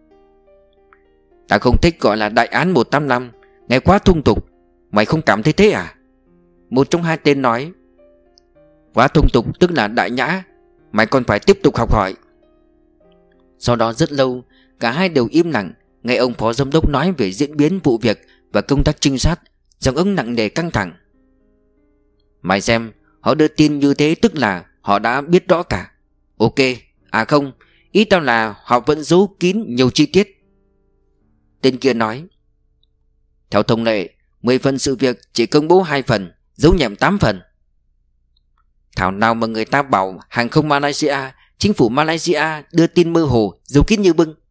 Ta không thích gọi là đại án 185, nghe quá thung tục. Mày không cảm thấy thế à? Một trong hai tên nói. Quá thung tục tức là đại nhã, mày còn phải tiếp tục học hỏi. Sau đó rất lâu, cả hai đều im lặng nghe ông Phó Giám đốc nói về diễn biến vụ việc và công tác trinh sát, giọng ông nặng nề căng thẳng. Mày xem, họ đưa tin như thế tức là họ đã biết rõ cả. Ok, à không, ý tao là họ vẫn giấu kín nhiều chi tiết. Tên kia nói. Theo thông lệ, 10 phần sự việc chỉ công bố 2 phần, giấu nhẹm 8 phần. Thảo nào mà người ta bảo hàng không Malaysia, chính phủ Malaysia đưa tin mơ hồ, giấu kín như bưng.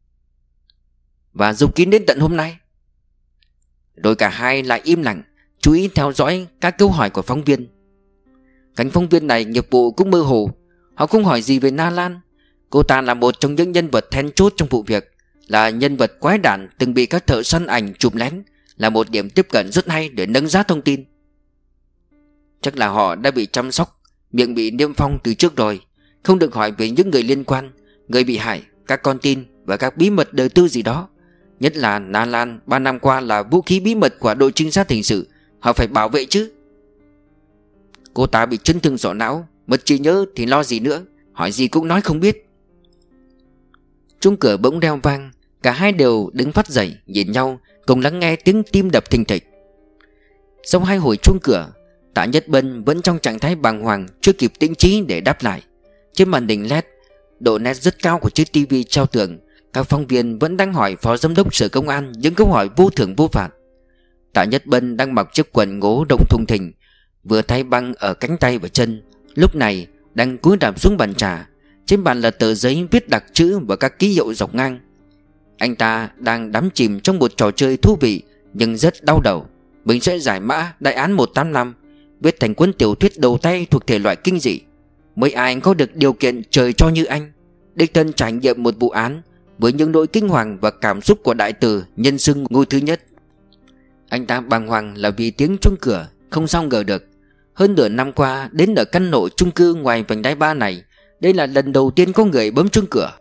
Và giấu kín đến tận hôm nay. Rồi cả hai lại im lặng, chú ý theo dõi các câu hỏi của phóng viên. Cánh phóng viên này nghiệp vụ cũng mơ hồ. Họ không hỏi gì về Na Lan. Cô ta là một trong những nhân vật then chốt trong vụ việc, là nhân vật quái đản từng bị các thợ săn ảnh chụp lén, là một điểm tiếp cận rất hay để nâng giá thông tin. Chắc là họ đã bị chăm sóc, miệng bị niêm phong từ trước rồi, không được hỏi về những người liên quan, người bị hại, các con tin và các bí mật đời tư gì đó. Nhất là Na Lan 3 năm qua là vũ khí bí mật của đội trinh sát hình sự, họ phải bảo vệ chứ. Cô ta bị chấn thương sọ não, mất trí nhớ thì lo gì nữa, hỏi gì cũng nói không biết. Chuông cửa bỗng reo vang, Cả hai đều đứng phát dậy nhìn nhau, cùng lắng nghe tiếng tim đập thình thịch. Sau 2 hồi chuông cửa, Tạ Nhất Bân vẫn trong trạng thái bàng hoàng, chưa kịp tĩnh trí để đáp lại. Trên màn hình LED, độ nét rất cao của chiếc tivi treo tường, các phóng viên vẫn đang hỏi Phó Giám đốc Sở Công an những câu hỏi vô thưởng vô phạt. Tạ Nhất Bân đang mặc chiếc quần ngố rộng thùng thình, vừa thay băng ở cánh tay và chân, lúc này đang cúi đạp xuống bàn trà. Trên bàn là tờ giấy viết đặc chữ và các ký hiệu dọc ngang. Anh ta đang đắm chìm trong một trò chơi thú vị nhưng rất đau đầu. Mình sẽ giải mã đại án 185, viết thành cuốn tiểu thuyết đầu tay thuộc thể loại kinh dị. Mấy ai có được điều kiện trời cho như anh, đích thân trải nghiệm một vụ án với những nỗi kinh hoàng và cảm xúc của đại tử nhân xưng ngôi thứ nhất. Anh ta bàng hoàng là vì tiếng chuông cửa không sao ngờ được. Hơn nửa năm qua đến ở căn hộ chung cư ngoài vành đai 3 này, đây là lần đầu tiên có người bấm chuông cửa.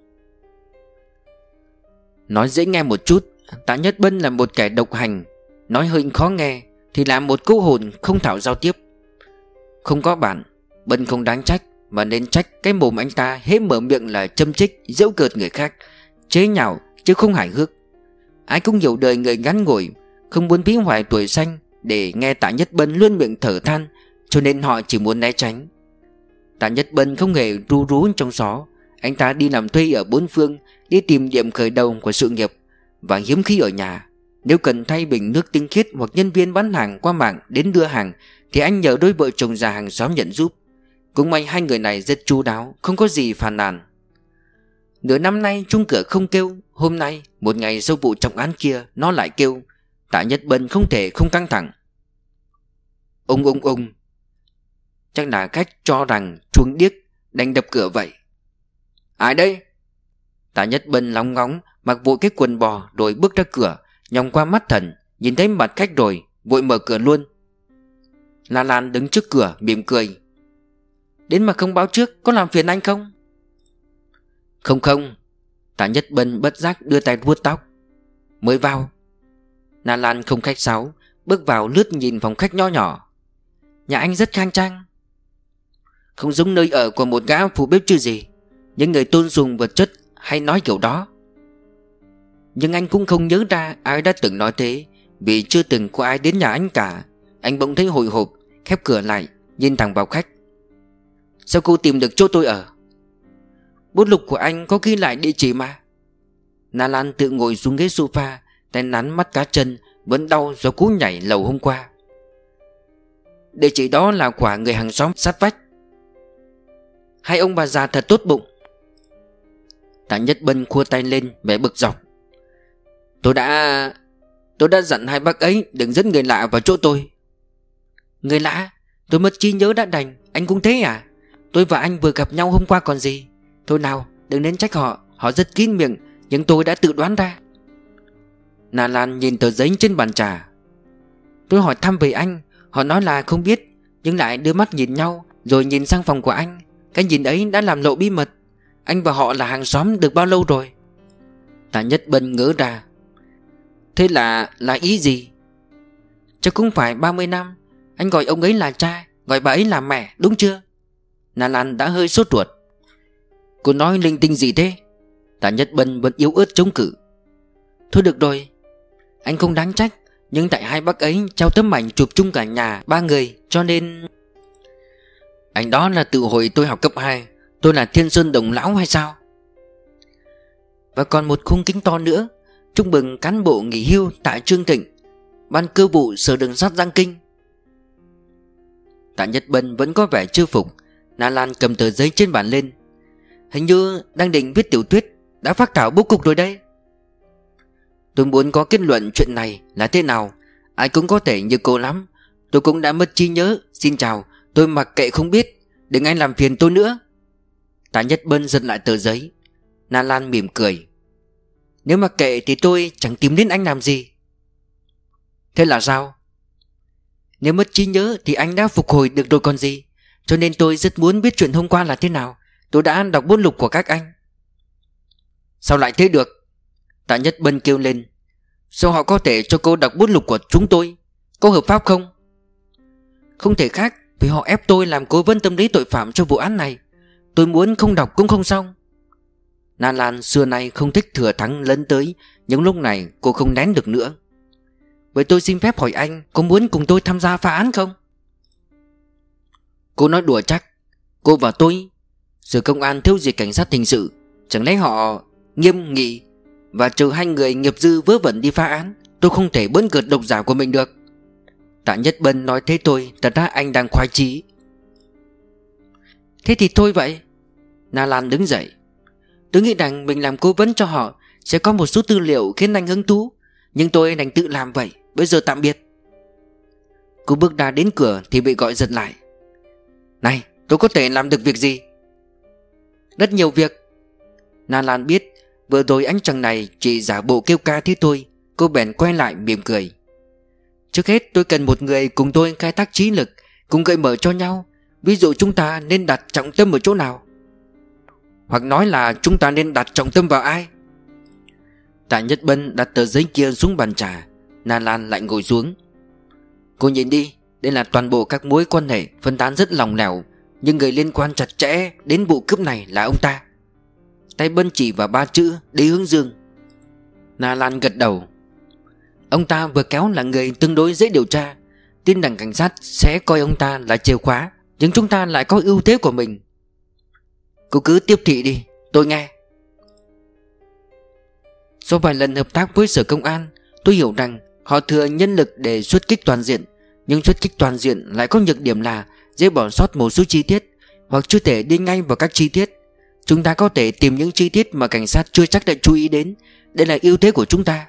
Nói dễ nghe một chút, Tạ Nhất Bân là một kẻ độc hành. Nói hơi khó nghe thì là một cô hồn không thạo giao tiếp. Không có bạn, Bân không đáng trách, mà nên trách cái mồm anh ta hễ mở miệng là châm chích, giễu cợt người khác, chế nhạo chứ không hài hước. Ai cũng hiểu đời người ngắn ngủi, không muốn phí hoài tuổi xanh để nghe Tạ Nhất Bân luôn miệng thở than, cho nên họ chỉ muốn né tránh. Tạ Nhất Bân không hề ru rú trong gió. Anh ta đi làm thuê ở bốn phương, đi tìm điểm khởi đầu của sự nghiệp, và hiếm khi ở nhà. Nếu cần thay bình nước tinh khiết hoặc nhân viên bán hàng qua mạng đến đưa hàng thì anh nhờ đôi vợ chồng già hàng xóm nhận giúp. Cũng may 2 người này rất chu đáo, không có gì phàn nàn. Nửa năm nay chuông cửa không kêu. Hôm nay, một ngày sau vụ trọng án kia, nó lại kêu. Tạ Nhất Bân không thể không căng thẳng. Ung. Chắc là khách cho rằng chuông điếc đành đập cửa vậy. Ai đây? Tạ Nhất Bân lóng ngóng, mặc vội cái quần bò rồi bước ra cửa, nhòng qua mắt thần, nhìn thấy mặt khách rồi vội mở cửa luôn. La Lan đứng trước cửa mỉm cười. Đến mà không báo trước, có làm phiền anh không? Không. Tạ Nhất Bân bất giác đưa tay vuốt tóc. Mới vào. La Lan không khách sáo, bước vào lướt nhìn phòng khách nho nhỏ. Nhà anh rất khang trang. Không giống nơi ở của một gã phụ bếp chứ gì. Những người tôn sùng vật chất hay nói kiểu đó. Nhưng anh cũng không nhớ ra ai đã từng nói thế, vì chưa từng có ai đến nhà anh cả. Anh bỗng thấy hồi hộp, khép cửa lại, nhìn thẳng vào khách. Sao cô tìm được chỗ tôi ở? Bút lục của anh có ghi lại địa chỉ mà. Na Lan tự ngồi xuống ghế sofa, tay nắn mắt cá chân vẫn đau do cú nhảy lầu hôm qua. Địa chỉ đó là của người hàng xóm sát vách. Hai ông bà già thật tốt bụng. Tạ Nhất Bân khua tay lên vẻ bực dọc. Tôi đã dặn hai bác ấy đừng dẫn người lạ vào chỗ tôi. Người lạ? Tôi mất trí nhớ đã đành. Anh cũng thế à? Tôi và anh vừa gặp nhau hôm qua còn gì. Thôi nào, đừng nên trách họ. Họ rất kín miệng, nhưng tôi đã tự đoán ra. Na Lan nhìn tờ giấy trên bàn trà. Tôi hỏi thăm về anh. Họ nói là không biết, nhưng lại đưa mắt nhìn nhau, rồi nhìn sang phòng của anh. Cái nhìn ấy đã làm lộ bí mật. Anh và họ là hàng xóm được bao lâu rồi? Tạ Nhất Bân ngỡ ra. Thế là ý gì? Chắc cũng phải 30 năm. Anh gọi ông ấy là cha, gọi bà ấy là mẹ, đúng chưa? Na Lan đã hơi sốt ruột. Cô nói linh tinh gì thế? Tạ Nhất Bân vẫn yếu ớt chống cự. Thôi được rồi, anh không đáng trách, nhưng tại hai bác ấy trao tấm ảnh chụp chung cả nhà 3 người, cho nên... Ảnh đó là từ hồi tôi học cấp 2. Tôi là Thiên Sơn Đồng Lão hay sao? Và còn một khung kính to nữa, chúc mừng cán bộ nghỉ hưu Tạ Trương Thịnh, ban cơ vụ Sở Đường sắt Giang Kinh. Tạ Nhất Bân vẫn có vẻ chưa phục. Na Lan cầm tờ giấy trên bàn lên. Hình như đang định viết tiểu thuyết, đã phác thảo bố cục rồi đây. Tôi muốn có kết luận chuyện này là thế nào. Ai cũng có thể như cô lắm. Tôi cũng đã mất trí nhớ. Xin chào, tôi mặc kệ không biết. Đừng anh làm phiền tôi nữa. Tạ Nhất Bân giật lại tờ giấy. Na Lan mỉm cười. Nếu mặc kệ thì tôi chẳng tìm đến anh làm gì. Thế là sao? Nếu mất trí nhớ thì anh đã phục hồi được rồi còn gì. Cho nên tôi rất muốn biết chuyện hôm qua là thế nào. Tôi đã đọc bút lục của các anh. Sao lại thế được? Tạ Nhất Bân kêu lên. Sao họ có thể cho cô đọc bút lục của chúng tôi? Có hợp pháp không? Không thể khác, vì họ ép tôi làm cố vấn tâm lý tội phạm cho vụ án này. Tôi muốn không đọc cũng không xong. Na Lan xưa nay không thích thừa thắng lấn tới, nhưng lúc này cô không nén được nữa. Vậy tôi xin phép hỏi anh, có muốn cùng tôi tham gia phá án không? Cô nói đùa chắc. Cô và tôi, Sở công an thiếu gì cảnh sát hình sự, chẳng lẽ họ nghiêm nghị và trừ hai người nghiệp dư vớ vẩn đi phá án? Tôi không thể bỡn cợt độc giả của mình được. Tạ Nhất Bân nói thế tôi, thật ra anh đang khoái chí. Thế thì thôi vậy. Na Lan đứng dậy. Tôi nghĩ rằng mình làm cố vấn cho họ sẽ có một số tư liệu khiến anh hứng thú, nhưng tôi đành tự làm vậy. Bây giờ tạm biệt. Cô bước ra đến cửa thì bị gọi giật lại. Này, tôi có thể làm được việc gì? Rất nhiều việc. Na Lan biết vừa rồi anh chàng này chỉ giả bộ kêu ca thế thôi. Cô bèn quay lại mỉm cười. Trước hết tôi cần một người cùng tôi khai thác trí lực, cùng gợi mở cho nhau. Ví dụ chúng ta nên đặt trọng tâm ở chỗ nào? Hoặc nói là chúng ta nên đặt trọng tâm vào ai? Tạ Nhất Bân đặt tờ giấy kia xuống bàn trà. Na Lan lại ngồi xuống. Cô nhìn đi, đây là toàn bộ các mối quan hệ phân tán rất lỏng lẻo, nhưng người liên quan chặt chẽ đến vụ cướp này là ông ta. Tay Bân chỉ vào 3 chữ Đế Hướng Dương. Na Lan gật đầu. Ông ta vừa kéo là người tương đối dễ điều tra. Tin rằng cảnh sát sẽ coi ông ta là chìa khóa, nhưng chúng ta lại có ưu thế của mình. Cô cứ tiếp thị đi, tôi nghe. Sau vài lần hợp tác với Sở Công an, tôi hiểu rằng họ thừa nhân lực để xuất kích toàn diện. Nhưng xuất kích toàn diện lại có nhược điểm là dễ bỏ sót một số chi tiết, hoặc chưa thể đi ngay vào các chi tiết. Chúng ta có thể tìm những chi tiết mà cảnh sát chưa chắc đã chú ý đến. Đây là ưu thế của chúng ta.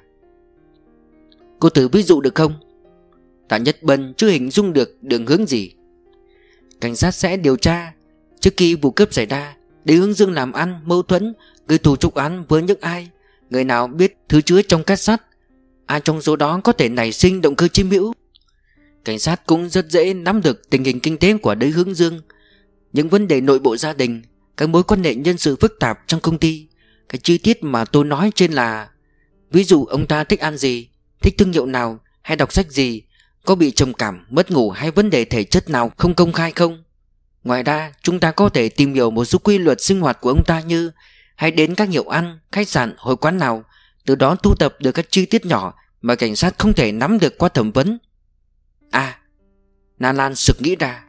Cô thử ví dụ được không? Tạ Nhất Bân chưa hình dung được đường hướng gì. Cảnh sát sẽ điều tra trước khi vụ cướp xảy ra, Đế Hướng Dương làm ăn, mâu thuẫn, gây thù trục án với những ai, người nào biết thứ chứa trong két sắt, ai trong số đó có thể nảy sinh động cơ chiếm hữu. Cảnh sát cũng rất dễ nắm được tình hình kinh tế của Đế Hướng Dương, những vấn đề nội bộ gia đình, các mối quan hệ nhân sự phức tạp trong công ty. Cái chi tiết mà tôi nói trên là ví dụ ông ta thích ăn gì, thích thương hiệu nào, hay đọc sách gì, có bị trầm cảm, mất ngủ hay vấn đề thể chất nào không công khai không. Ngoài ra chúng ta có thể tìm hiểu một số quy luật sinh hoạt của ông ta, như hay đến các hiệu ăn, khách sạn, hội quán nào, từ đó thu thập được các chi tiết nhỏ mà cảnh sát không thể nắm được qua thẩm vấn. À, Na Lan sực nghĩ ra.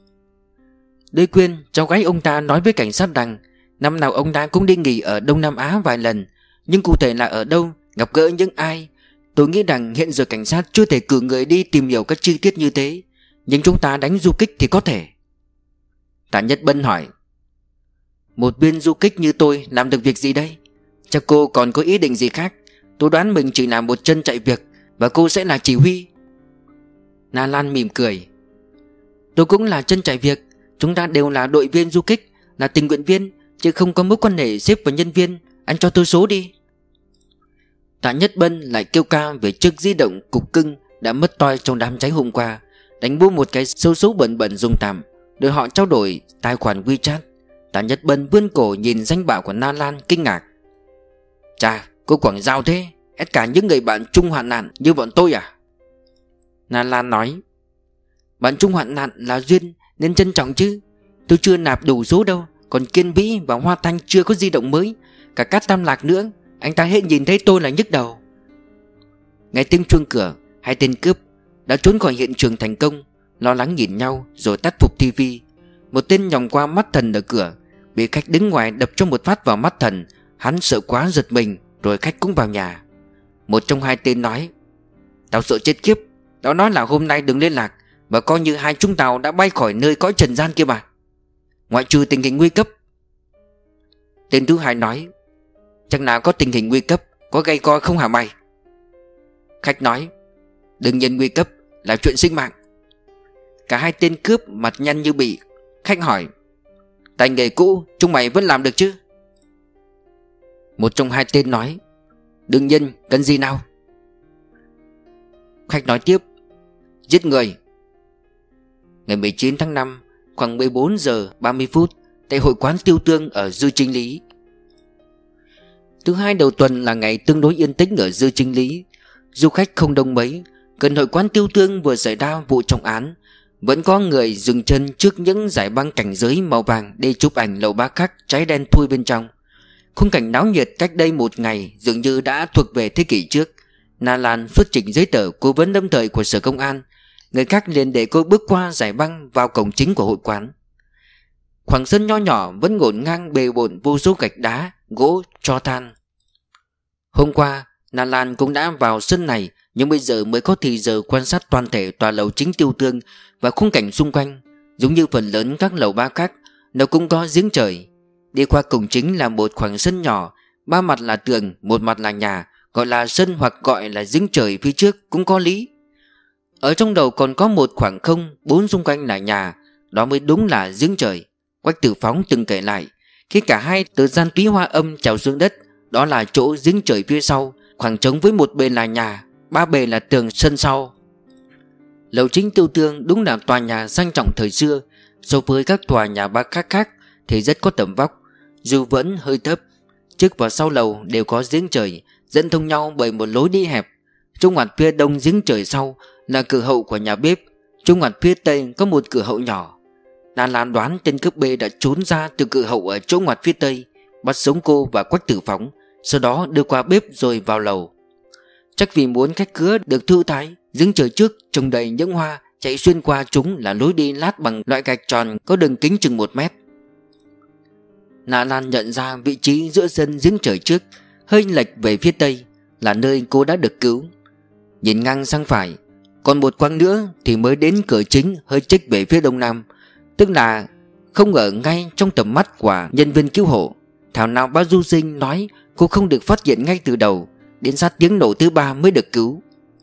Đế Quyên, cháu gái ông ta, nói với cảnh sát rằng năm nào ông ta cũng đi nghỉ ở Đông Nam Á vài lần, nhưng cụ thể là ở đâu, gặp gỡ những ai. Tôi nghĩ rằng hiện giờ cảnh sát chưa thể cử người đi tìm hiểu các chi tiết như thế, nhưng chúng ta đánh du kích thì có thể. Tạ Nhất Bân hỏi. Một viên du kích như tôi làm được việc gì đây? Chắc cô còn có ý định gì khác. Tôi đoán mình chỉ là một chân chạy việc, và cô sẽ là chỉ huy. Na Lan mỉm cười. Tôi cũng là chân chạy việc. Chúng ta đều là đội viên du kích, là tình nguyện viên, chứ không có mối quan hệ sếp và nhân viên. Anh cho tôi số đi. Tạ Nhất Bân lại kêu ca về chiếc di động cục cưng đã mất toi trong đám cháy hôm qua, đánh bố một cái số bẩn bẩn dùng tạm, rồi họ trao đổi tài khoản WeChat. Tạ Nhất Bân vươn cổ nhìn danh bạ của Na Lan kinh ngạc. Chà, cô quảng giao thế, hết cả những người bạn chung hoạn nạn như bọn tôi à? Na Lan nói. Bạn chung hoạn nạn là duyên nên trân trọng chứ. Tôi chưa nạp đủ số đâu, còn Kiên Vĩ và Hoa Thanh chưa có di động mới, cả Cát Tam Lạc nữa. Anh ta hết nhìn thấy tôi là nhức đầu. Nghe tiếng chuông cửa, hai tên cướp đã trốn khỏi hiện trường thành công, lo lắng nhìn nhau rồi tắt phục tivi. Một tên nhòng qua mắt Thần ở cửa, bị khách đứng ngoài đập cho một phát vào mắt Thần. Hắn sợ quá giật mình, rồi khách cũng vào nhà. Một trong hai tên nói. Tao sợ chết khiếp. Tao nói là hôm nay đừng liên lạc, và coi như hai chúng tao đã bay khỏi nơi cõi trần gian kia mà, ngoại trừ tình hình nguy cấp. Tên thứ hai nói. Chắc nào có tình hình nguy cấp, có gây co không hả mày? Khách nói. Đương nhiên nguy cấp, là chuyện sinh mạng. Cả hai tên cướp mặt nhăn như bị. Khách hỏi. Tay nghề cũ chúng mày vẫn làm được chứ? Một trong hai tên nói. Đương nhiên, cần gì nào? Khách nói tiếp. Giết người. Ngày 19 tháng 5, khoảng 14 giờ 30 phút, tại hội quán Tiêu Tương ở Dư Chinh Lý. Thứ hai đầu tuần là ngày tương đối yên tĩnh ở Dư Chinh Lý. Du khách không đông mấy. Gần hội quán Tiêu Tương vừa xảy ra vụ trọng án, vẫn có người dừng chân trước những dải băng cảnh giới màu vàng để chụp ảnh lầu ba khắc cháy đen thui bên trong. Khung cảnh náo nhiệt cách đây một ngày dường như đã thuộc về thế kỷ trước. Na Lan xuất trình giấy tờ cố vấn lâm thời của sở công an. Người khác liền để cô bước qua giải băng vào cổng chính của hội quán. Khoảng sân nho nhỏ vẫn ngổn ngang bề bộn vô số gạch đá, gỗ, tro than. Hôm qua Na Lan cũng đã vào sân này, nhưng bây giờ mới có thì giờ quan sát toàn thể tòa lầu chính Tiêu Tương và khung cảnh xung quanh. Giống như phần lớn các lầu ba khác, nó cũng có giếng trời. Đi qua cổng chính là một khoảng sân nhỏ, ba mặt là tường, một mặt là nhà, gọi là sân hoặc gọi là giếng trời phía trước cũng có lý. Ở trong đầu còn có một khoảng không, bốn xung quanh là nhà, đó mới đúng là giếng trời. Quách Tử Phóng từng kể lại, khi cả hai từ gian túy hoa âm trèo xuống đất, đó là chỗ giếng trời phía sau, khoảng trống với một bề là nhà, ba bề là tường sân sau. Lầu chính Tiêu Tương đúng là tòa nhà sang trọng thời xưa, so với các tòa nhà ba khác thì rất có tầm vóc, dù vẫn hơi thấp. Trước và sau lầu đều có giếng trời, dẫn thông nhau bởi một lối đi hẹp. Trong ngoặt phía đông giếng trời sau là cửa hậu của nhà bếp, trong ngoặt phía tây có một cửa hậu nhỏ. Na Lan đoán tên cướp B đã trốn ra từ cửa hậu ở chỗ ngoặt phía tây, bắt sống cô và Quách Tử Phóng, sau đó đưa qua bếp rồi vào lầu. Chắc vì muốn khách khứa được thư thái, giếng trời trước trồng đầy những hoa, chạy xuyên qua chúng là lối đi lát bằng loại gạch tròn có đường kính chừng 1 mét. Na Lan nhận ra vị trí giữa sân giếng trời trước, hơi lệch về phía tây, là nơi cô đã được cứu. Nhìn ngang sang phải, còn một quãng nữa thì mới đến cửa chính hơi chếch về phía đông nam, tức là không ở ngay trong tầm mắt của nhân viên cứu hộ. Thảo nào bác du sinh nói cô không được phát hiện ngay từ đầu, đến sát tiếng nổ thứ 3 mới được cứu.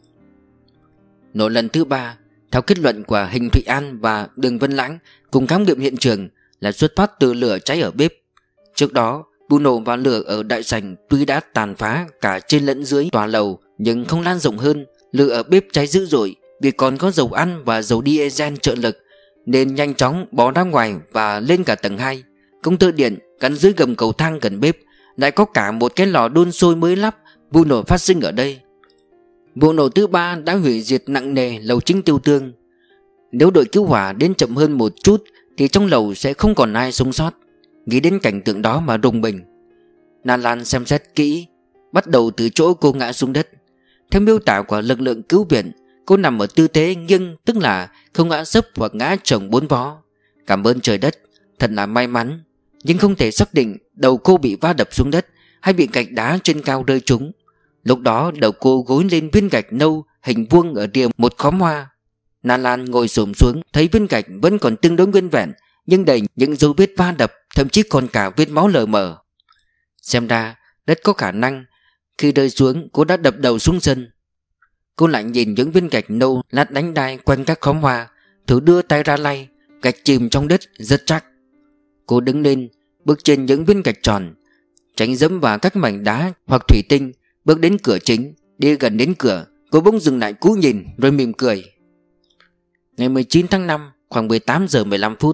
Nổ lần thứ 3, theo kết luận của Hình Thụy An và Đường Vân Lãng cùng khám nghiệm hiện trường, là xuất phát từ lửa cháy ở bếp. Trước đó, vụ nổ và lửa ở đại sảnh tuy đã tàn phá cả trên lẫn dưới tòa lầu nhưng không lan rộng hơn. Lửa ở bếp cháy dữ dội vì còn có dầu ăn và dầu diesel trợ lực, nên nhanh chóng bó ra ngoài và lên cả tầng 2. Công tơ điện gắn dưới gầm cầu thang gần bếp lại có cả một cái lò đun sôi mới lắp. Vụ nổ phát sinh ở đây. Vụ nổ thứ 3 đã hủy diệt nặng nề lầu chính Tiêu Tương. Nếu đội cứu hỏa đến chậm hơn một chút thì trong lầu sẽ không còn ai sống sót. Nghĩ đến cảnh tượng đó mà rùng mình. Na Lan xem xét kỹ, bắt đầu từ chỗ cô ngã xuống đất. Theo miêu tả của lực lượng cứu viện, cô nằm ở tư thế nghiêng, tức là không ngã sấp hoặc ngã chồng 4 vó. Cảm ơn trời đất, thật là may mắn. Nhưng không thể xác định đầu cô bị va đập xuống đất hay bị gạch đá trên cao rơi trúng. Lúc đó đầu cô gối lên viên gạch nâu hình vuông ở rìa một khóm hoa. Na Lan ngồi xổm xuống, thấy viên gạch vẫn còn tương đối nguyên vẹn, nhưng đầy những dấu vết va đập, thậm chí còn cả vết máu lờ mờ. Xem ra rất có khả năng khi rơi xuống cô đã đập đầu xuống sân. Cô lại nhìn những viên gạch nâu lát đánh đai quanh các khóm hoa, thử đưa tay ra lay. Gạch chìm trong đất rất chắc. Cô đứng lên, bước trên những viên gạch tròn, tránh dẫm vào các mảnh đá hoặc thủy tinh, bước đến cửa chính. Đi gần đến cửa, cô bỗng dừng lại cúi nhìn rồi mỉm cười. Ngày 19 tháng 5, khoảng 18 giờ 15 phút.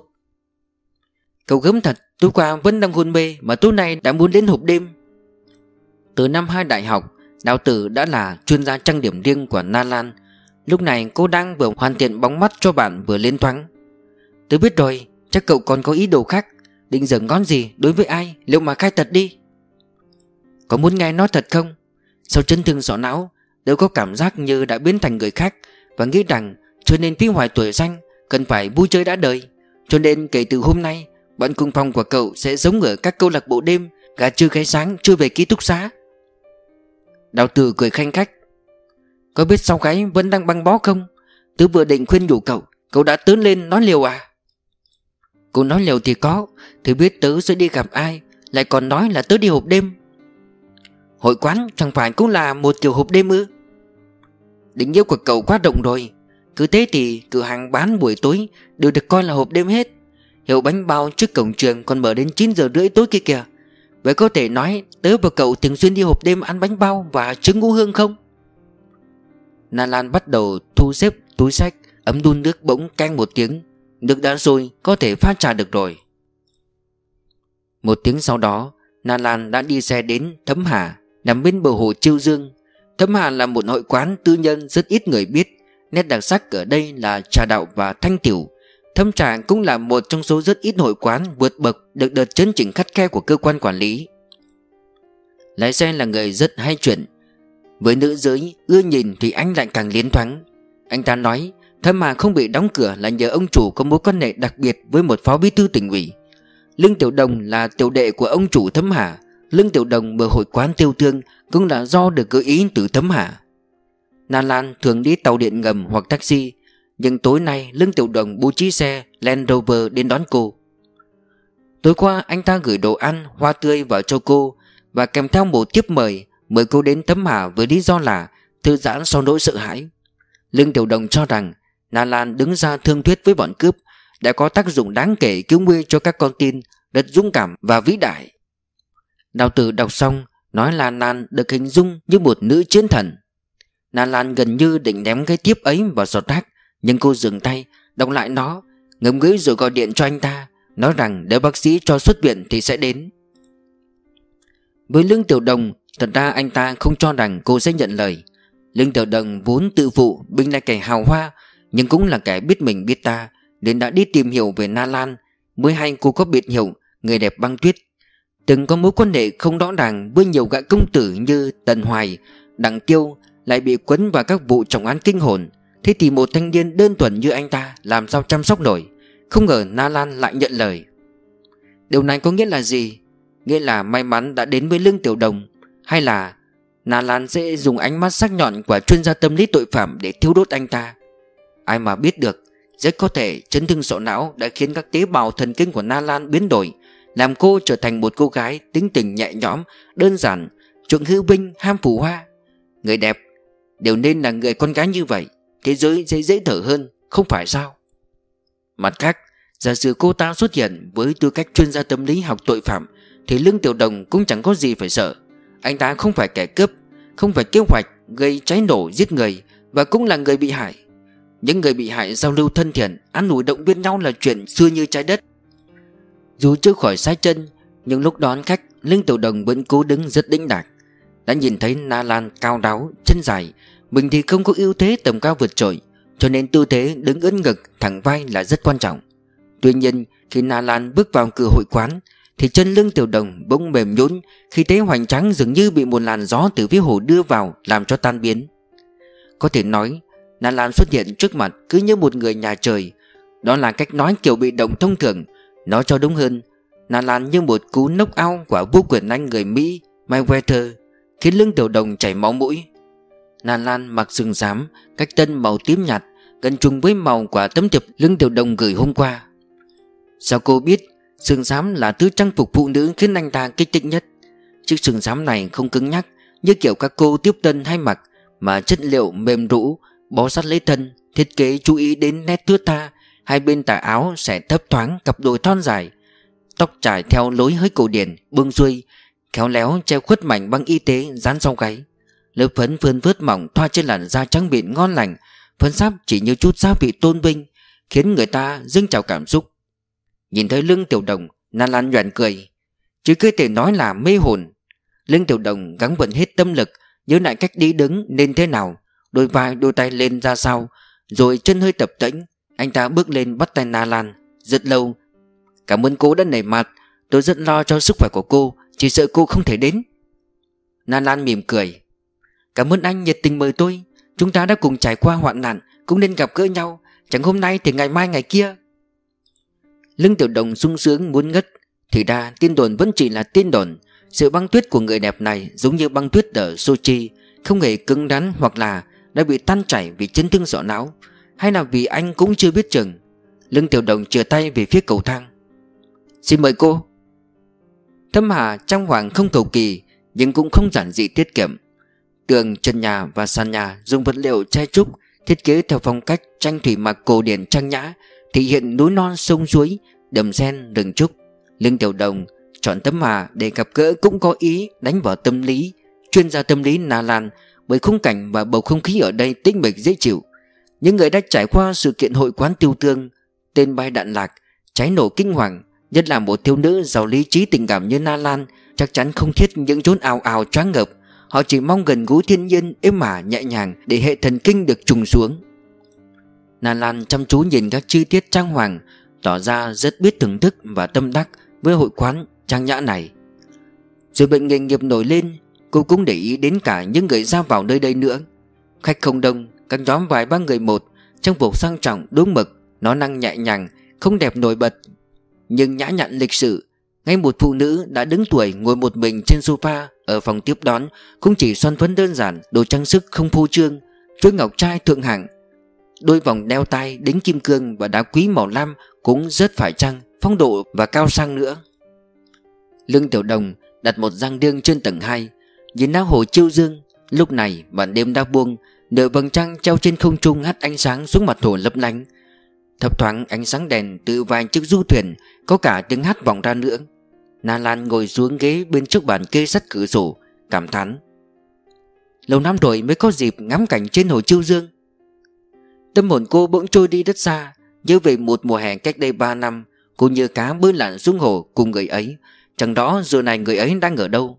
Cậu gớm thật, tối qua vẫn đang hôn mê mà tối nay đã muốn đến hộp đêm. Từ năm 2 đại học, Đào Tử đã là chuyên gia trang điểm riêng của Na Lan. Lúc này cô đang vừa hoàn thiện bóng mắt cho bạn vừa lên thoáng. Tôi biết rồi, chắc cậu còn có ý đồ khác. Định giở ngón gì đối với ai, liệu mà khai thật đi. Có muốn nghe nói thật không? Sau chấn thương sọ não, đều có cảm giác như đã biến thành người khác, và nghĩ rằng cho nên phí hoài tuổi xanh, cần phải vui chơi đã đời. Cho nên kể từ hôm nay, bạn cùng phòng của cậu sẽ giống ở các câu lạc bộ đêm, gà trưa gáy sáng chưa về ký túc xá. Đào Tử cười khanh khách. Có biết sau gáy vẫn đang băng bó không? Tớ vừa định khuyên nhủ cậu, cậu đã tớn lên nói liều à? Cô nói liều thì có, thì biết tớ sẽ đi gặp ai, lại còn nói là tớ đi hộp đêm. Hội quán chẳng phải cũng là một kiểu hộp đêm ư? Định nghĩa của cậu quá rộng rồi. Cứ thế thì cửa hàng bán buổi tối đều được coi là hộp đêm hết. Hiệu bánh bao trước cổng trường còn mở đến 9 giờ rưỡi tối kia kìa. Vậy có thể nói tớ và cậu thường xuyên đi hộp đêm ăn bánh bao và trứng ngũ hương không? Na Lan bắt đầu thu xếp túi xách, ấm đun nước bỗng cang một tiếng. Nước đã sôi, có thể pha trà được rồi. Một tiếng sau đó, Na Lan đã đi xe đến Thấm Hà, nằm bên bờ hồ Chiêu Dương. Thấm Hà là một hội quán tư nhân rất ít người biết. Nét đặc sắc ở đây là trà đạo và thanh tiểu. Thâm Trà cũng là một trong số rất ít hội quán vượt bậc được đợt chấn chỉnh khắt khe của cơ quan quản lý. Lái xe là người rất hay chuyện. Với nữ giới ưa nhìn thì anh lại càng liến thoáng. Anh ta nói Thấm Hà không bị đóng cửa là nhờ ông chủ có mối quan hệ đặc biệt với một phó bí thư tỉnh ủy. Lương Tiểu Đồng là tiểu đệ của ông chủ Thấm Hà. Lương Tiểu Đồng mở hội quán tiêu thương cũng là do được gợi ý từ Thấm Hà. Na Lan thường đi tàu điện ngầm hoặc taxi, nhưng tối nay Lương Tiểu Đồng bố trí xe Land Rover đến đón cô. Tối qua anh ta gửi đồ ăn, hoa tươi vào cho cô và kèm theo một thiếp mời cô đến Thấm Hà với lý do là thư giãn sau nỗi sợ hãi. Lương Tiểu Đồng cho rằng Na Lan đứng ra thương thuyết với bọn cướp đã có tác dụng đáng kể cứu nguy cho các con tin, rất dũng cảm và vĩ đại. Đào Tử đọc xong nói là Lan được hình dung như một nữ chiến thần. Na Lan gần như định ném cái tiếp ấy vào giọt rác, nhưng cô dừng tay, đọc lại nó, ngẫm nghĩ rồi gọi điện cho anh ta, nói rằng nếu bác sĩ cho xuất viện thì sẽ đến. Với Lương Tiểu Đồng, thật ra anh ta không cho rằng cô sẽ nhận lời. Lương Tiểu Đồng vốn tự phụ mình là kẻ hào hoa, nhưng cũng là kẻ biết mình biết ta, nên đã đi tìm hiểu về Na Lan, mới hay cô có biệt hiệu người đẹp băng tuyết. Từng có mối quan hệ không rõ ràng với nhiều gã công tử như Tần Hoài, Đặng Tiêu, lại bị quấn vào các vụ trọng án kinh hồn. Thế thì một thanh niên đơn thuần như anh ta làm sao chăm sóc nổi. Không ngờ Na Lan lại nhận lời. Điều này có nghĩa là gì? Nghĩa là may mắn đã đến với Lương Tiểu Đồng, hay là Na Lan sẽ dùng ánh mắt sắc nhọn của chuyên gia tâm lý tội phạm để thiêu đốt anh ta? Ai mà biết được. Rất có thể chấn thương sọ não đã khiến các tế bào thần kinh của Na Lan biến đổi, làm cô trở thành một cô gái tính tình nhẹ nhõm, đơn giản, chuộng hư vinh, ham phù hoa. Người đẹp đều nên là người con gái như vậy, thế giới sẽ dễ thở hơn, không phải sao? Mặt khác, giả sử cô ta xuất hiện với tư cách chuyên gia tâm lý học tội phạm thì Lương Tiểu Đồng cũng chẳng có gì phải sợ. Anh ta không phải kẻ cướp, không phải kế hoạch gây cháy nổ giết người, và cũng là người bị hại. Những người bị hại giao lưu thân thiện, an ủi động viên nhau là chuyện xưa như trái đất. Dù chưa khỏi sai chân, nhưng lúc đón khách, Lương Tiểu Đồng vẫn cố đứng rất đĩnh đạc. Đã nhìn thấy Na Lan cao ráo, chân dài, mình thì không có ưu thế tầm cao vượt trội, cho nên tư thế đứng ưỡn ngực, thẳng vai là rất quan trọng. Tuy nhiên, khi Na Lan bước vào cửa hội quán thì chân Lương Tiểu Đồng bỗng mềm nhũn, khi thế hoành tráng dường như bị một làn gió từ phía hồ đưa vào làm cho tan biến. Có thể nói Na Lan xuất hiện trước mặt cứ như một người nhà trời. Đó là cách nói kiểu bị động thông thường. Nói cho đúng hơn, Na Lan như một cú knock out của vô quyền anh người Mỹ Mayweather, khiến Lương Tiểu Đồng chảy máu mũi. Na Lan mặc sườn xám, cách tân màu tím nhạt, gần trùng với màu của tấm thiệp Lương Tiểu Đồng gửi hôm qua. Sao cô biết sườn xám là thứ trang phục phụ nữ khiến anh ta kích thích nhất? Chiếc sườn xám này không cứng nhắc như kiểu các cô tiếp tân hay mặc, mà chất liệu mềm rũ, bó sát lấy thân. Thiết kế chú ý đến nét thướt tha, hai bên tà áo sẽ thấp thoáng cặp đùi thon dài, tóc trải theo lối hơi cổ điển buông xuôi, khéo léo treo khuất mảnh băng y tế dán sau gáy. Lớp phấn phơn phớt mỏng thoa trên làn da trắng mịn ngon lành, phấn sáp chỉ như chút gia vị tôn vinh, khiến người ta dâng trào cảm xúc. Nhìn thấy Lương Tiểu Đồng, Na Lan nhoẻn cười, chứ cứ thể nói là mê hồn. Lương Tiểu Đồng gắng vận hết tâm lực nhớ lại cách đi đứng nên thế nào, đôi vai đôi tay lên ra sao, rồi chân hơi tập tễnh. Anh ta bước lên bắt tay Na Lan. Rất lâu. Cảm ơn cô đã nể mặt, tôi rất lo cho sức khỏe của cô, chỉ sợ cô không thể đến. Na Lan mỉm cười. Cảm ơn anh nhiệt tình mời tôi. Chúng ta đã cùng trải qua hoạn nạn, cũng nên gặp gỡ nhau, chẳng hôm nay thì ngày mai ngày kia. Lương Tiểu Đồng sung sướng muốn ngất. Thì ra tin đồn vẫn chỉ là tin đồn. Sự băng tuyết của người đẹp này giống như băng tuyết ở Sochi, không hề cứng rắn, hoặc là đã bị tan chảy vì chấn thương sọ não, hay là vì anh cũng chưa biết chừng. Lương Tiểu Đồng chìa tay về phía cầu thang. Xin mời cô. Thấm Hà trang hoàng không cầu kỳ, nhưng cũng không giản dị tiết kiệm. Tường, trần nhà và sàn nhà dùng vật liệu tre trúc, thiết kế theo phong cách tranh thủy mặc cổ điển trang nhã, thể hiện núi non sông suối, đầm sen rừng trúc. Lương Tiểu Đồng chọn Thấm Hà để gặp gỡ cũng có ý đánh vào tâm lý chuyên gia tâm lý Na Lan, bởi khung cảnh và bầu không khí ở đây tĩnh mịch dễ chịu. Những người đã trải qua sự kiện hội quán tiêu tương, tên bay đạn lạc, cháy nổ kinh hoàng, nhất là một thiếu nữ giàu lý trí tình cảm như Na Lan, chắc chắn không thiết những chốn ào ào choáng ngợp. Họ chỉ mong gần gũi thiên nhiên êm ả nhẹ nhàng để hệ thần kinh được trùng xuống. Na Lan chăm chú nhìn các chi tiết trang hoàng, tỏ ra rất biết thưởng thức và tâm đắc với hội quán trang nhã này. Rồi bệnh nghề nghiệp nổi lên, Cô cũng để ý đến cả những người ra vào nơi đây nữa. Khách không đông, các nhóm vài ba người một, trang phục sang trọng đúng mực, nói năng nhẹ nhàng, không đẹp nổi bật nhưng nhã nhặn lịch sự. Ngay một phụ nữ đã đứng tuổi ngồi một mình trên sofa ở phòng tiếp đón cũng chỉ son phấn đơn giản, đồ trang sức không phô trương, chuỗi ngọc trai thượng hạng, đôi vòng đeo tay đính kim cương và đá quý màu lam cũng rất phải chăng, phong độ và cao sang nữa. Lương Tiểu Đồng đặt một giang đương trên tầng 2, nhìn ra hồ Chiêu Dương. Lúc này màn đêm đã buông, nửa vầng trăng treo trên không trung hắt ánh sáng xuống mặt hồ lấp lánh. Thấp thoáng ánh sáng đèn từ vài chiếc du thuyền, có cả tiếng hát vọng ra nữa. Na Lan ngồi xuống ghế bên trước bàn kê sắt cửa sổ, cảm thán: lâu năm rồi mới có dịp ngắm cảnh trên hồ Chiêu Dương. Tâm hồn cô bỗng trôi đi rất xa, nhớ về một mùa hè cách đây 3 năm. Cô như cá bơi lặn xuống hồ cùng người ấy, chẳng rõ giờ này người ấy đang ở đâu.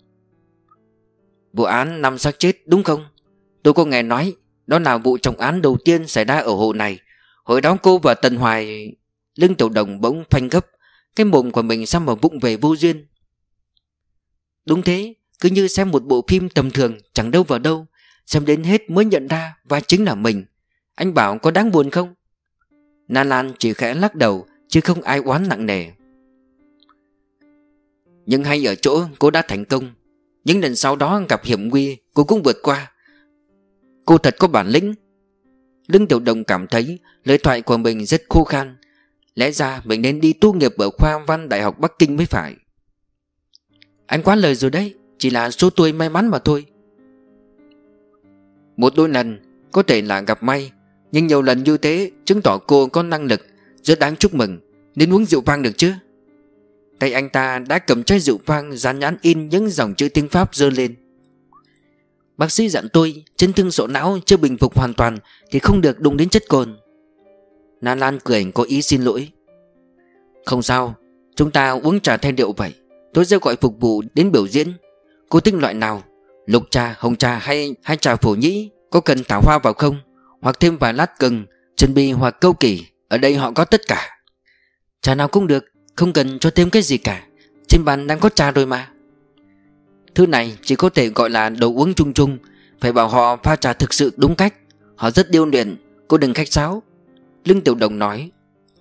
Vụ án 5 xác chết đúng không? Tôi có nghe nói đó là vụ trọng án đầu tiên xảy ra ở hồ này. Hồi đó cô và Tần Hoài... Lương Tiểu Đồng bỗng phanh gấp, cái mồm của mình sao mà vụng về vô duyên. Đúng thế, cứ như xem một bộ phim tầm thường chẳng đâu vào đâu, xem đến hết mới nhận ra vai chính là mình. Anh bảo có đáng buồn không? Na Lan chỉ khẽ lắc đầu, chứ không ai oán nặng nề. Nhưng hay ở chỗ cô đã thành công. Những lần sau đó gặp hiểm nguy cô cũng vượt qua. Cô thật có bản lĩnh. Lương Tiểu Đồng cảm thấy lời thoại của mình rất khô khan. Lẽ ra mình nên đi tu nghiệp ở khoa văn Đại học Bắc Kinh mới phải. Anh quá lời rồi đấy, chỉ là số tôi may mắn mà thôi. Một đôi lần có thể là gặp may, nhưng nhiều lần như thế chứng tỏ cô có năng lực, rất đáng chúc mừng. Nên uống rượu vang được chứ? Tay anh ta đã cầm chai rượu vang, dán nhãn in những dòng chữ tiếng Pháp giơ lên. Bác sĩ dặn tôi chấn thương sọ não chưa bình phục hoàn toàn thì không được đụng đến chất cồn. Na Lan cười có ý xin lỗi. Không sao, chúng ta uống trà thay rượu vậy. Tôi sẽ gọi phục vụ đến biểu diễn. Cô thích loại nào? Lục trà, hồng trà hay trà phổ nhĩ? Có cần thảo hoa vào không? Hoặc thêm vài lát gừng, chân bi hoặc câu kỳ. Ở đây họ có tất cả. Trà nào cũng được, không cần cho thêm cái gì cả. Trên bàn đang có trà rồi mà. Thứ này chỉ có thể gọi là đồ uống chung chung. Phải bảo họ pha trà thực sự đúng cách. Họ rất điêu luyện, cô đừng khách sáo. Lương Tiểu Đồng nói.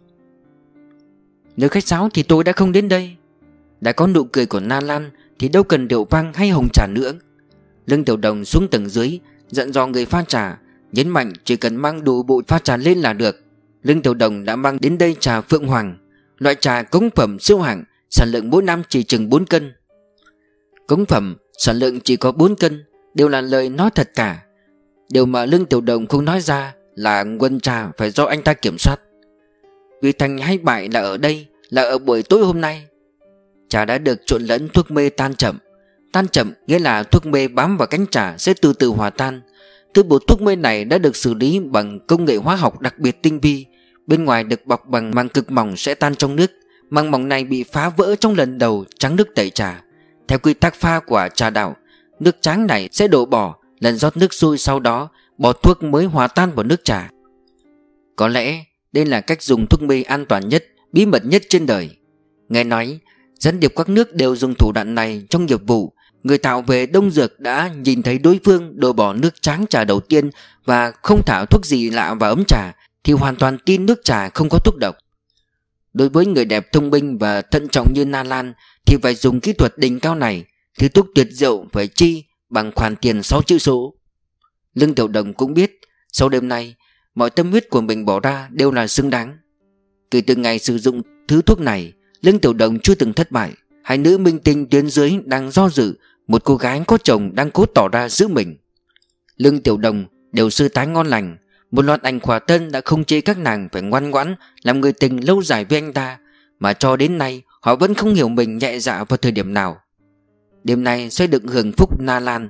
Nếu khách sáo thì tôi đã không đến đây. Đã có nụ cười của Na Lan thì đâu cần rượu vang hay hồng trà nữa. Lương Tiểu Đồng xuống tầng dưới, dặn dò người pha trà, nhấn mạnh chỉ cần mang đủ bộ pha trà lên là được. Lương Tiểu Đồng đã mang đến đây trà Phượng Hoàng, loại trà cống phẩm siêu hạng, sản lượng mỗi năm chỉ chừng 4 cân. Cống phẩm sản lượng chỉ có 4 cân đều là lời nói thật cả. Điều mà Lương Tiểu Đồng không nói ra là nguồn trà phải do anh ta kiểm soát. Vì thành hay bại là ở đây, là ở buổi tối hôm nay. Trà đã được trộn lẫn thuốc mê tan chậm. Tan chậm nghĩa là thuốc mê bám vào cánh trà sẽ từ từ hòa tan. Thứ bột thuốc mê này đã được xử lý bằng công nghệ hóa học đặc biệt tinh vi. Bên ngoài được bọc bằng màng cực mỏng sẽ tan trong nước. Màng mỏng này bị phá vỡ trong lần đầu tráng nước tẩy trà. Theo quy tắc pha của trà đạo, nước tráng này sẽ đổ bỏ, lần rót nước sôi sau đó bỏ thuốc mới hòa tan vào nước trà. Có lẽ đây là cách dùng thuốc mê an toàn nhất, bí mật nhất trên đời. Nghe nói gián điệp các nước đều dùng thủ đoạn này trong nghiệp vụ. Người thạo về đông dược đã nhìn thấy đối phương đổ bỏ nước tráng trà đầu tiên và không thả thuốc gì lạ vào ấm trà thì hoàn toàn tin nước trà không có thuốc độc. Đối với người đẹp thông minh và thận trọng như Na Lan thì phải dùng kỹ thuật đỉnh cao này thì thuốc tuyệt diệu phải chi bằng khoản tiền 6 chữ số. Lương Tiểu Đồng cũng biết sau đêm nay mọi tâm huyết của mình bỏ ra đều là xứng đáng. Kể từ ngày sử dụng thứ thuốc này, Lương Tiểu Đồng chưa từng thất bại. Hai nữ minh tinh tuyến dưới đang do dự, một cô gái có chồng đang cố tỏ ra giữ mình. Lương Tiểu Đồng đều sư tái ngon lành. Một loạt ảnh khỏa thân đã không chế các nàng phải ngoan ngoãn làm người tình lâu dài với anh ta, mà cho đến nay họ vẫn không hiểu mình nhẹ dạ vào thời điểm nào. Đêm nay sẽ được hưởng phúc Na Lan.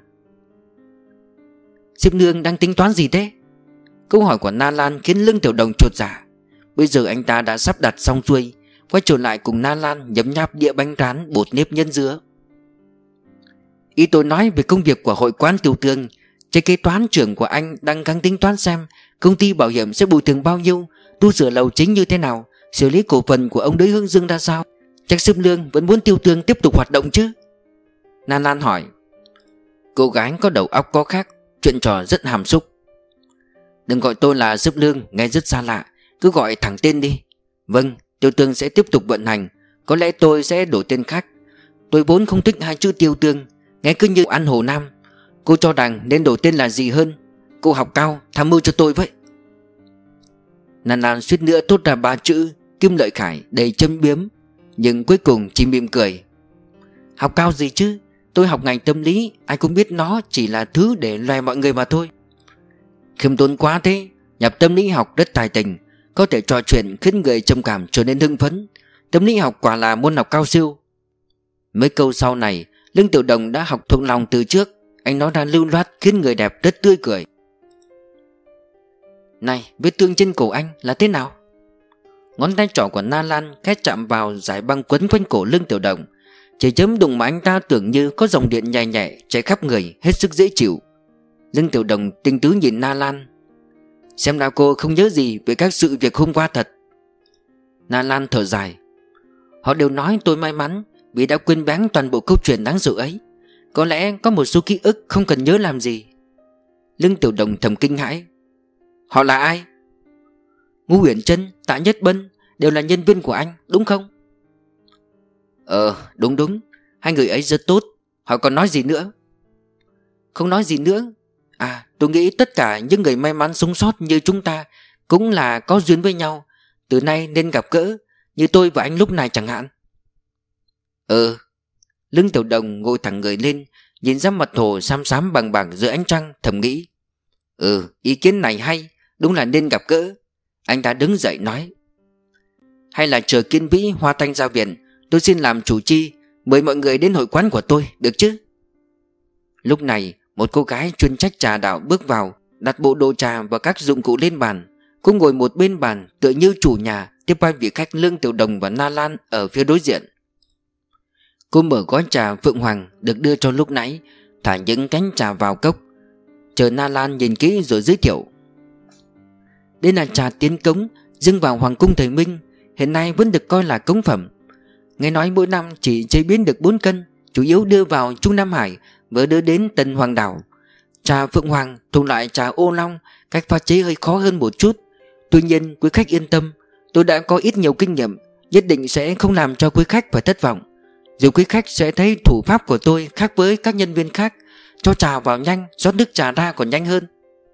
Diệp Nương đang tính toán gì thế? Câu hỏi của Na Lan khiến Lương Tiểu Đồng chột dạ. Bây giờ anh ta đã sắp đặt xong xuôi, quay trở lại cùng Na Lan nhấm nháp đĩa bánh rán bột nếp nhân dứa. Ý tôi nói về công việc của hội quán Tiểu Tương. Trên kế toán trưởng của anh đang gắng tính toán xem công ty bảo hiểm sẽ bồi thường bao nhiêu, tu sửa lầu chính như thế nào, xử lý cổ phần của ông Đới Hương Dương ra sao. Chắc Diệp Nương vẫn muốn Tiểu Tương tiếp tục hoạt động chứ? Na Lan hỏi. Cô gái có đầu óc có khác, chuyện trò rất hàm xúc. Đừng gọi tôi là Giúp Lương, nghe rất xa lạ. Cứ gọi thẳng tên đi. Vâng, Tiêu Tương sẽ tiếp tục vận hành. Có lẽ tôi sẽ đổi tên khác. Tôi vốn không thích hai chữ Tiêu Tương, nghe cứ như ăn Hồ Nam. Cô cho rằng nên đổi tên là gì hơn? Cô học cao, tham mưu cho tôi vậy. Nan Lan suýt nữa thốt ra ba chữ Kim Lợi Khải đầy châm biếm, nhưng cuối cùng chỉ mỉm cười. Học cao gì chứ? Tôi học ngành tâm lý, ai cũng biết nó chỉ là thứ để loè mọi người mà thôi. Khiêm tốn quá thế. Nhập tâm lý học rất tài tình, có thể trò chuyện khiến người trầm cảm trở nên hưng phấn. Tâm lý học quả là môn học cao siêu. Mấy câu sau này Lương Tiểu Đồng đã học thuộc lòng từ trước. Anh nói ra lưu loát khiến người đẹp rất tươi cười. Này, vết thương trên cổ anh là thế nào? Ngón tay trỏ của Na Lan khẽ chạm vào dải băng quấn quanh cổ Lương Tiểu Đồng. Chỉ chấm đụng mà anh ta tưởng như có dòng điện nhẹ nhẹ chạy khắp người, hết sức dễ chịu. Lương Tiểu Đồng tinh tứ nhìn Na Lan. Xem nào cô không nhớ gì về các sự việc hôm qua thật. Na Lan thở dài. Họ đều nói tôi may mắn vì đã quên bén toàn bộ câu chuyện đáng sợ ấy. Có lẽ có một số ký ức không cần nhớ làm gì. Lương Tiểu Đồng thầm kinh hãi. Họ là ai? Ngô Uyển Trân, Tạ Nhất Bân đều là nhân viên của anh, đúng không? Đúng. Hai người ấy rất tốt. Họ còn nói gì nữa? Không nói gì nữa. Tôi nghĩ tất cả những người may mắn sống sót như chúng ta cũng là có duyên với nhau. Từ nay nên gặp gỡ, như tôi và anh lúc này chẳng hạn. Lương Tiểu Đồng ngồi thẳng người lên, nhìn ra mặt hồ xám xám bằng bảng giữa ánh trăng, thầm nghĩ. Ý kiến này hay, đúng là nên gặp gỡ. Anh ta đứng dậy nói. Hay là chờ Kiên Vĩ Hoa Thanh ra viện, tôi xin làm chủ chi, mời mọi người đến hội quán của tôi, được chứ? Lúc này một cô gái chuyên trách trà đạo bước vào, đặt bộ đồ trà và các dụng cụ lên bàn. Cô ngồi một bên bàn tựa như chủ nhà, tiếp vai vị khách Lương Tiểu Đồng và Na Lan ở phía đối diện. Cô mở gói trà Phượng Hoàng được đưa cho lúc nãy, thả những cánh trà vào cốc, chờ Na Lan nhìn kỹ rồi giới thiệu. Đây là trà tiến cống, dâng vào Hoàng cung thời Minh, hiện nay vẫn được coi là cống phẩm. Nghe nói mỗi năm chỉ chế biến được 4 cân, chủ yếu đưa vào Trung Nam Hải và đưa đến Tân Hoàng Đảo. Trà Phượng Hoàng thuộc loại trà ô long, cách pha chế hơi khó hơn một chút. Tuy nhiên quý khách yên tâm, tôi đã có ít nhiều kinh nghiệm, nhất định sẽ không làm cho quý khách phải thất vọng. Dù quý khách sẽ thấy thủ pháp của tôi khác với các nhân viên khác, cho trà vào nhanh, rót nước trà ra còn nhanh hơn.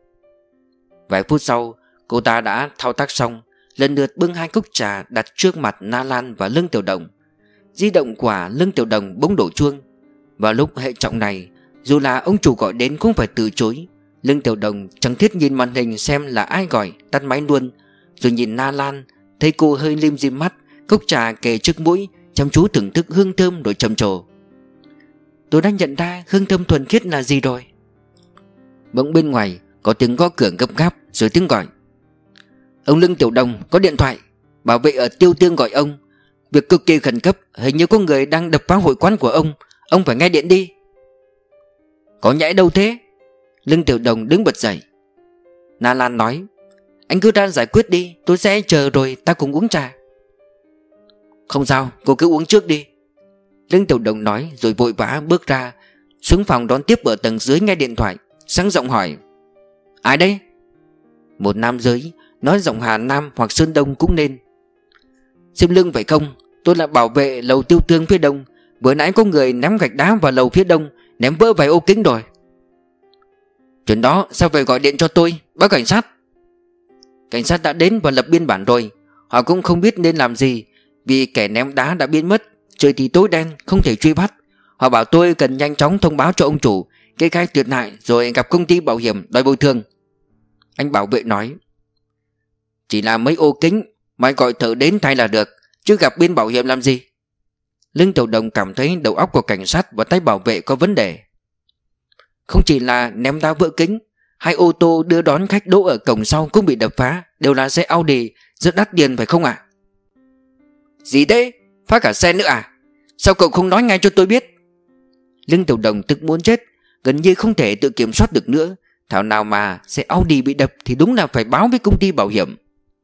Vài phút sau, cô ta đã thao tác xong, lần lượt bưng 2 cốc trà đặt trước mặt Na Lan và Lương Tiểu Đồng. Di động của Lương Tiểu Đồng bỗng đổ chuông. Vào lúc hệ trọng này, dù là ông chủ gọi đến cũng phải từ chối. Lương Tiểu Đồng chẳng thiết nhìn màn hình xem là ai gọi, tắt máy luôn. Rồi nhìn Na Lan, thấy cô hơi lim dim mắt, cốc trà kề trước mũi, chăm chú thưởng thức hương thơm rồi trầm trồ. Tôi đã nhận ra hương thơm thuần khiết là gì rồi. Bỗng bên ngoài có tiếng gõ cửa gấp gáp, rồi tiếng gọi. Ông Lương Tiểu Đồng có điện thoại, bảo vệ ở Tiêu Tương gọi ông. Việc cực kỳ khẩn cấp, hình như có người đang đập phá hội quán của ông phải nghe điện đi. Có nhẽ đâu thế? Lương Tiểu Đồng đứng bật dậy. Na Lan nói. Anh cứ ra giải quyết đi, tôi sẽ chờ rồi ta cùng uống trà. Không sao, cô cứ uống trước đi. Lương Tiểu Đồng nói rồi vội vã bước ra, xuống phòng đón tiếp ở tầng dưới nghe điện thoại, sang giọng hỏi. Ai đây? Một nam giới, nói giọng Hà Nam hoặc Sơn Đông cũng nên. Xem Lương phải không? Tôi là bảo vệ lầu Tiêu Tương phía đông. Vừa nãy có người ném gạch đá vào lầu phía đông, ném vỡ vài ô kính rồi. Chuyện đó sao phải gọi điện cho tôi, báo cảnh sát? Cảnh sát đã đến và lập biên bản rồi. Họ cũng không biết nên làm gì, vì kẻ ném đá đã biến mất. Trời thì tối đen, không thể truy bắt. Họ bảo tôi cần nhanh chóng thông báo cho ông chủ, kê khai thiệt hại rồi gặp công ty bảo hiểm đòi bồi thường. Anh bảo vệ nói. Chỉ là mấy ô kính, mai gọi thợ đến thay là được, chứ gặp bên bảo hiểm làm gì? Lương Tiểu Đồng cảm thấy đầu óc của cảnh sát và tay bảo vệ có vấn đề. Không chỉ là ném đá vỡ kính, 2 ô tô đưa đón khách đỗ ở cổng sau cũng bị đập phá, đều là xe Audi, rất đắt tiền phải không ạ? Gì thế? Phá cả xe nữa à? Sao cậu không nói ngay cho tôi biết? Lương Tiểu Đồng tức muốn chết, gần như không thể tự kiểm soát được nữa. Thảo nào mà xe Audi bị đập thì đúng là phải báo với công ty bảo hiểm.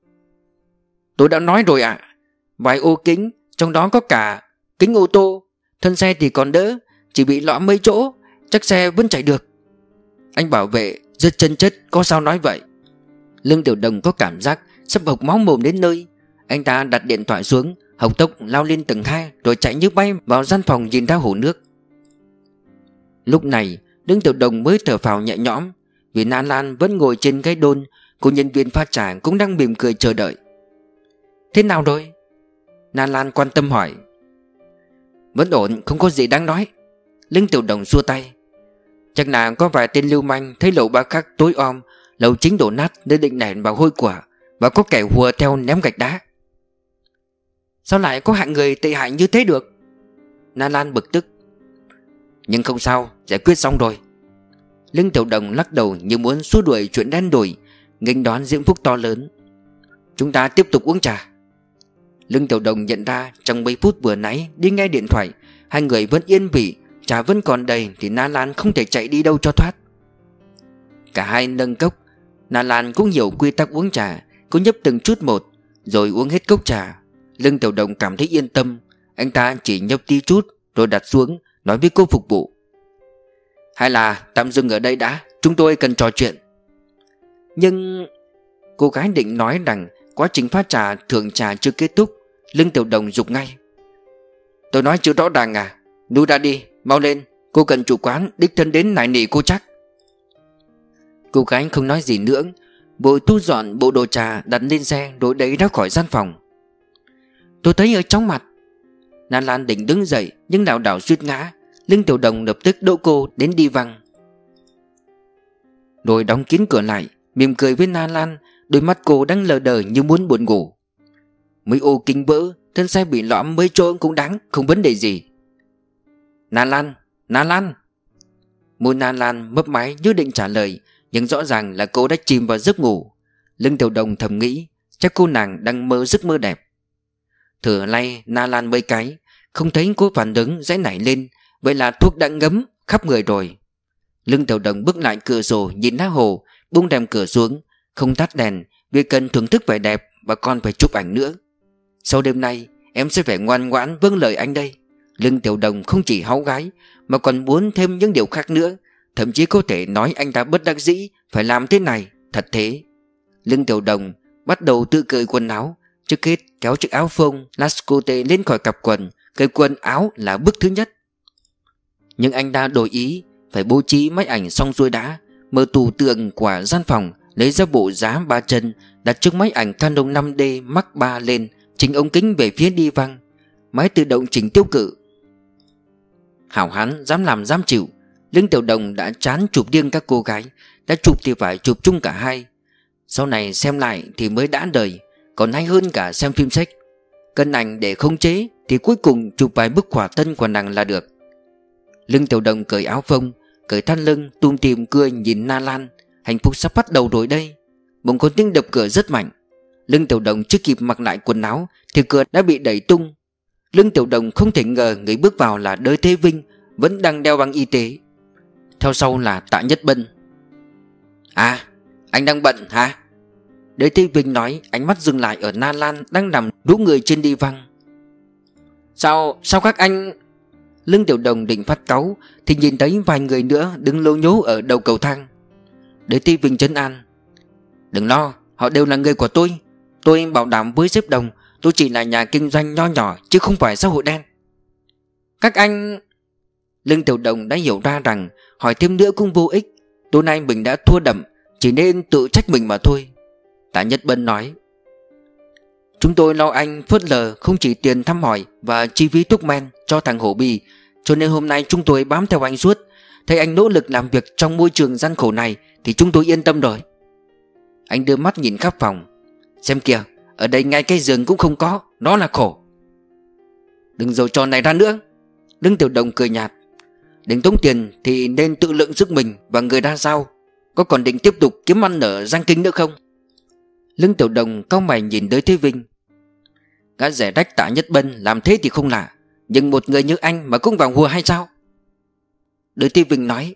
Tôi đã nói rồi ạ. Vài ô kính, trong đó có cả kính ô tô. Thân xe thì còn đỡ, chỉ bị lõm mấy chỗ, chắc xe vẫn chạy được. Anh bảo vệ rất chân chất, có sao nói vậy? Lương Tiểu Đồng có cảm giác sắp hộc máu mồm đến nơi. Anh ta đặt điện thoại xuống, hộc tốc lao lên tầng 2, rồi chạy như bay vào gian phòng nhìn ra hồ nước. Lúc này Lương Tiểu Đồng mới thở phào nhẹ nhõm, vì Na Lan vẫn ngồi trên cái đôn. Cô nhân viên pha trà cũng đang mỉm cười chờ đợi. Thế nào rồi? Na Lan quan tâm hỏi. Vẫn ổn, không có gì đáng nói. Lương Tiểu Đồng xua tay. Chắc là có vài tên lưu manh thấy lầu ba khắc tối om, lầu chính đổ nát nên định ném vào hôi quả, và có kẻ hùa theo ném gạch đá. Sao lại có hạng người tệ hại như thế được? Na Lan bực tức. Nhưng không sao, giải quyết xong rồi. Lương Tiểu Đồng lắc đầu như muốn xua đuổi chuyện đen đủi, nghênh đón diễm phúc to lớn. Chúng ta tiếp tục uống trà. Lương Tiểu Đồng nhận ra trong mấy phút vừa nãy đi nghe điện thoại, hai người vẫn yên vị, trà vẫn còn đầy thì Na Lan không thể chạy đi đâu cho thoát. Cả hai nâng cốc. Na Lan cũng hiểu quy tắc uống trà, cô nhấp từng chút một, rồi uống hết cốc trà. Lương Tiểu Đồng cảm thấy yên tâm. Anh ta chỉ nhấp tí chút rồi đặt xuống, nói với cô phục vụ. Hay là tạm dừng ở đây đã, chúng tôi cần trò chuyện. Nhưng cô gái định nói rằng quá trình pha trà thưởng trà chưa kết thúc. Lương Tiểu Đồng giục ngay. Tôi nói chưa rõ ràng à? Nuôi ra đi, mau lên. Cô cần chủ quán đích thân đến nài nỉ cô chắc. Cô gái không nói gì nữa, vội thu dọn bộ đồ trà đặt lên xe rồi đẩy ra khỏi gian phòng. Tôi thấy ở trong mặt. Na Lan định đứng dậy nhưng lảo đảo suýt ngã. Lương Tiểu Đồng lập tức đỗ cô đến đi văng, rồi đóng kín cửa lại, mỉm cười với Na Lan. Đôi mắt cô đang lờ đờ như muốn buồn ngủ. Mấy ô kính vỡ, thân xe bị lõm mấy chỗ cũng đáng, không vấn đề gì. Na Lan, Na Lan. Môi Na Lan mấp máy như định trả lời, nhưng rõ ràng là cô đã chìm vào giấc ngủ. Lương Tiểu Đồng thầm nghĩ chắc cô nàng đang mơ giấc mơ đẹp. Thử lay Na Lan mấy cái, không thấy cô phản ứng dãy nảy lên. Vậy là thuốc đã ngấm khắp người rồi. Lương Tiểu Đồng bước lại cửa sổ nhìn ra hồ, buông rèm cửa xuống, không tắt đèn vì cần thưởng thức vẻ đẹp và còn phải chụp ảnh nữa. Sau đêm nay em sẽ phải ngoan ngoãn vâng lời anh đây. Lương Tiểu Đồng không chỉ háu gái mà còn muốn thêm những điều khác nữa. Thậm chí có thể nói anh ta bất đắc dĩ phải làm thế này. Thật thế. Lương Tiểu Đồng bắt đầu tự cởi quần áo. Trước hết kéo chiếc áo phông Lascote lên khỏi cặp quần. Cởi quần áo là bước thứ nhất. Nhưng anh ta đổi ý, phải bố trí máy ảnh xong xuôi đã. Mở tủ tượng của gian phòng, lấy ra bộ giá 3 chân, đặt chiếc máy ảnh Canon 5D Mark III lên, chỉnh ống kính về phía đi văng. Máy tự động chỉnh tiêu cự. Hảo hán dám làm dám chịu. Lương Tiểu Đồng đã chán chụp riêng các cô gái, đã chụp thì phải chụp chung cả hai. Sau này xem lại thì mới đã đời, còn hay hơn cả xem phim sách. Cần ảnh để khống chế thì cuối cùng chụp vài bức khỏa thân của nàng là được. Lương Tiểu Đồng cởi áo phông, cởi thắt lưng, tủm tỉm cười nhìn Na Lan. Hạnh phúc sắp bắt đầu rồi đây. Bỗng có tiếng đập cửa rất mạnh. Lương Tiểu Đồng chưa kịp mặc lại quần áo thì cửa đã bị đẩy tung. Lương Tiểu Đồng không thể ngờ người bước vào là Đới Thế Vinh, vẫn đang đeo băng y tế. Theo sau là Tạ Nhất Bân. À, anh đang bận hả? Đới Thế Vinh nói, ánh mắt dừng lại ở Na Lan đang nằm rũ người trên đi văng. Sao các anh... Lương Tiểu Đồng định phát cáu thì nhìn thấy vài người nữa đứng lố nhố ở đầu cầu thang. Đới Thế Vinh trấn an. Đừng lo, họ đều là người của tôi. Tôi bảo đảm với sếp Đồng, tôi chỉ là nhà kinh doanh nho nhỏ chứ không phải xã hội đen. Các anh... Lương Tiểu Đồng đã hiểu ra rằng hỏi thêm nữa cũng vô ích. Tối nay mình đã thua đậm, chỉ nên tự trách mình mà thôi. Tạ Nhất Bân nói. Chúng tôi lo anh phớt lờ không chỉ tiền thăm hỏi và chi phí thuốc men cho thằng Hổ Bì, cho nên hôm nay chúng tôi bám theo anh suốt. Thấy anh nỗ lực làm việc trong môi trường gian khổ này thì chúng tôi yên tâm rồi. Anh đưa mắt nhìn khắp phòng. Xem kìa, ở đây ngay cái giường cũng không có, nó là khổ. Đừng rồi trò này ra nữa. Lương Tiểu Đồng cười nhạt. Định tốn tiền thì nên tự lượng sức mình và người ra sao. Có còn định tiếp tục kiếm ăn ở Giang Kinh nữa không? Lương Tiểu Đồng cau mày nhìn Đới Thế Vinh. Gã rẻ rách Tạ Nhất Bân làm thế thì không lạ, nhưng một người như anh mà cũng vào hùa hay sao? Đới Thế Vinh nói.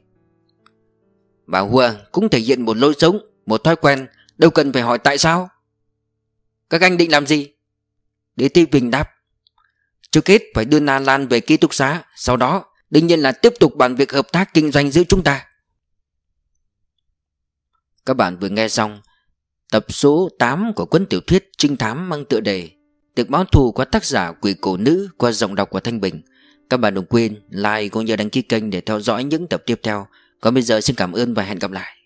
Vào hùa cũng thể hiện một lối sống, một thói quen, đâu cần phải hỏi tại sao. Các anh định làm gì? Đới Thế Vinh đáp. Trước hết phải đưa Na Lan về ký túc xá, sau đó Đương nhiên là tiếp tục bàn việc hợp tác kinh doanh giữa chúng ta. Các bạn vừa nghe xong tập số 8 của cuốn tiểu thuyết trinh thám mang tựa đề Tiệc báo thù của tác giả Quỷ Cổ Nữ qua giọng đọc của Thanh Bình. Các bạn đừng quên like cũng như đăng ký kênh để theo dõi những tập tiếp theo. Còn bây giờ xin cảm ơn và hẹn gặp lại.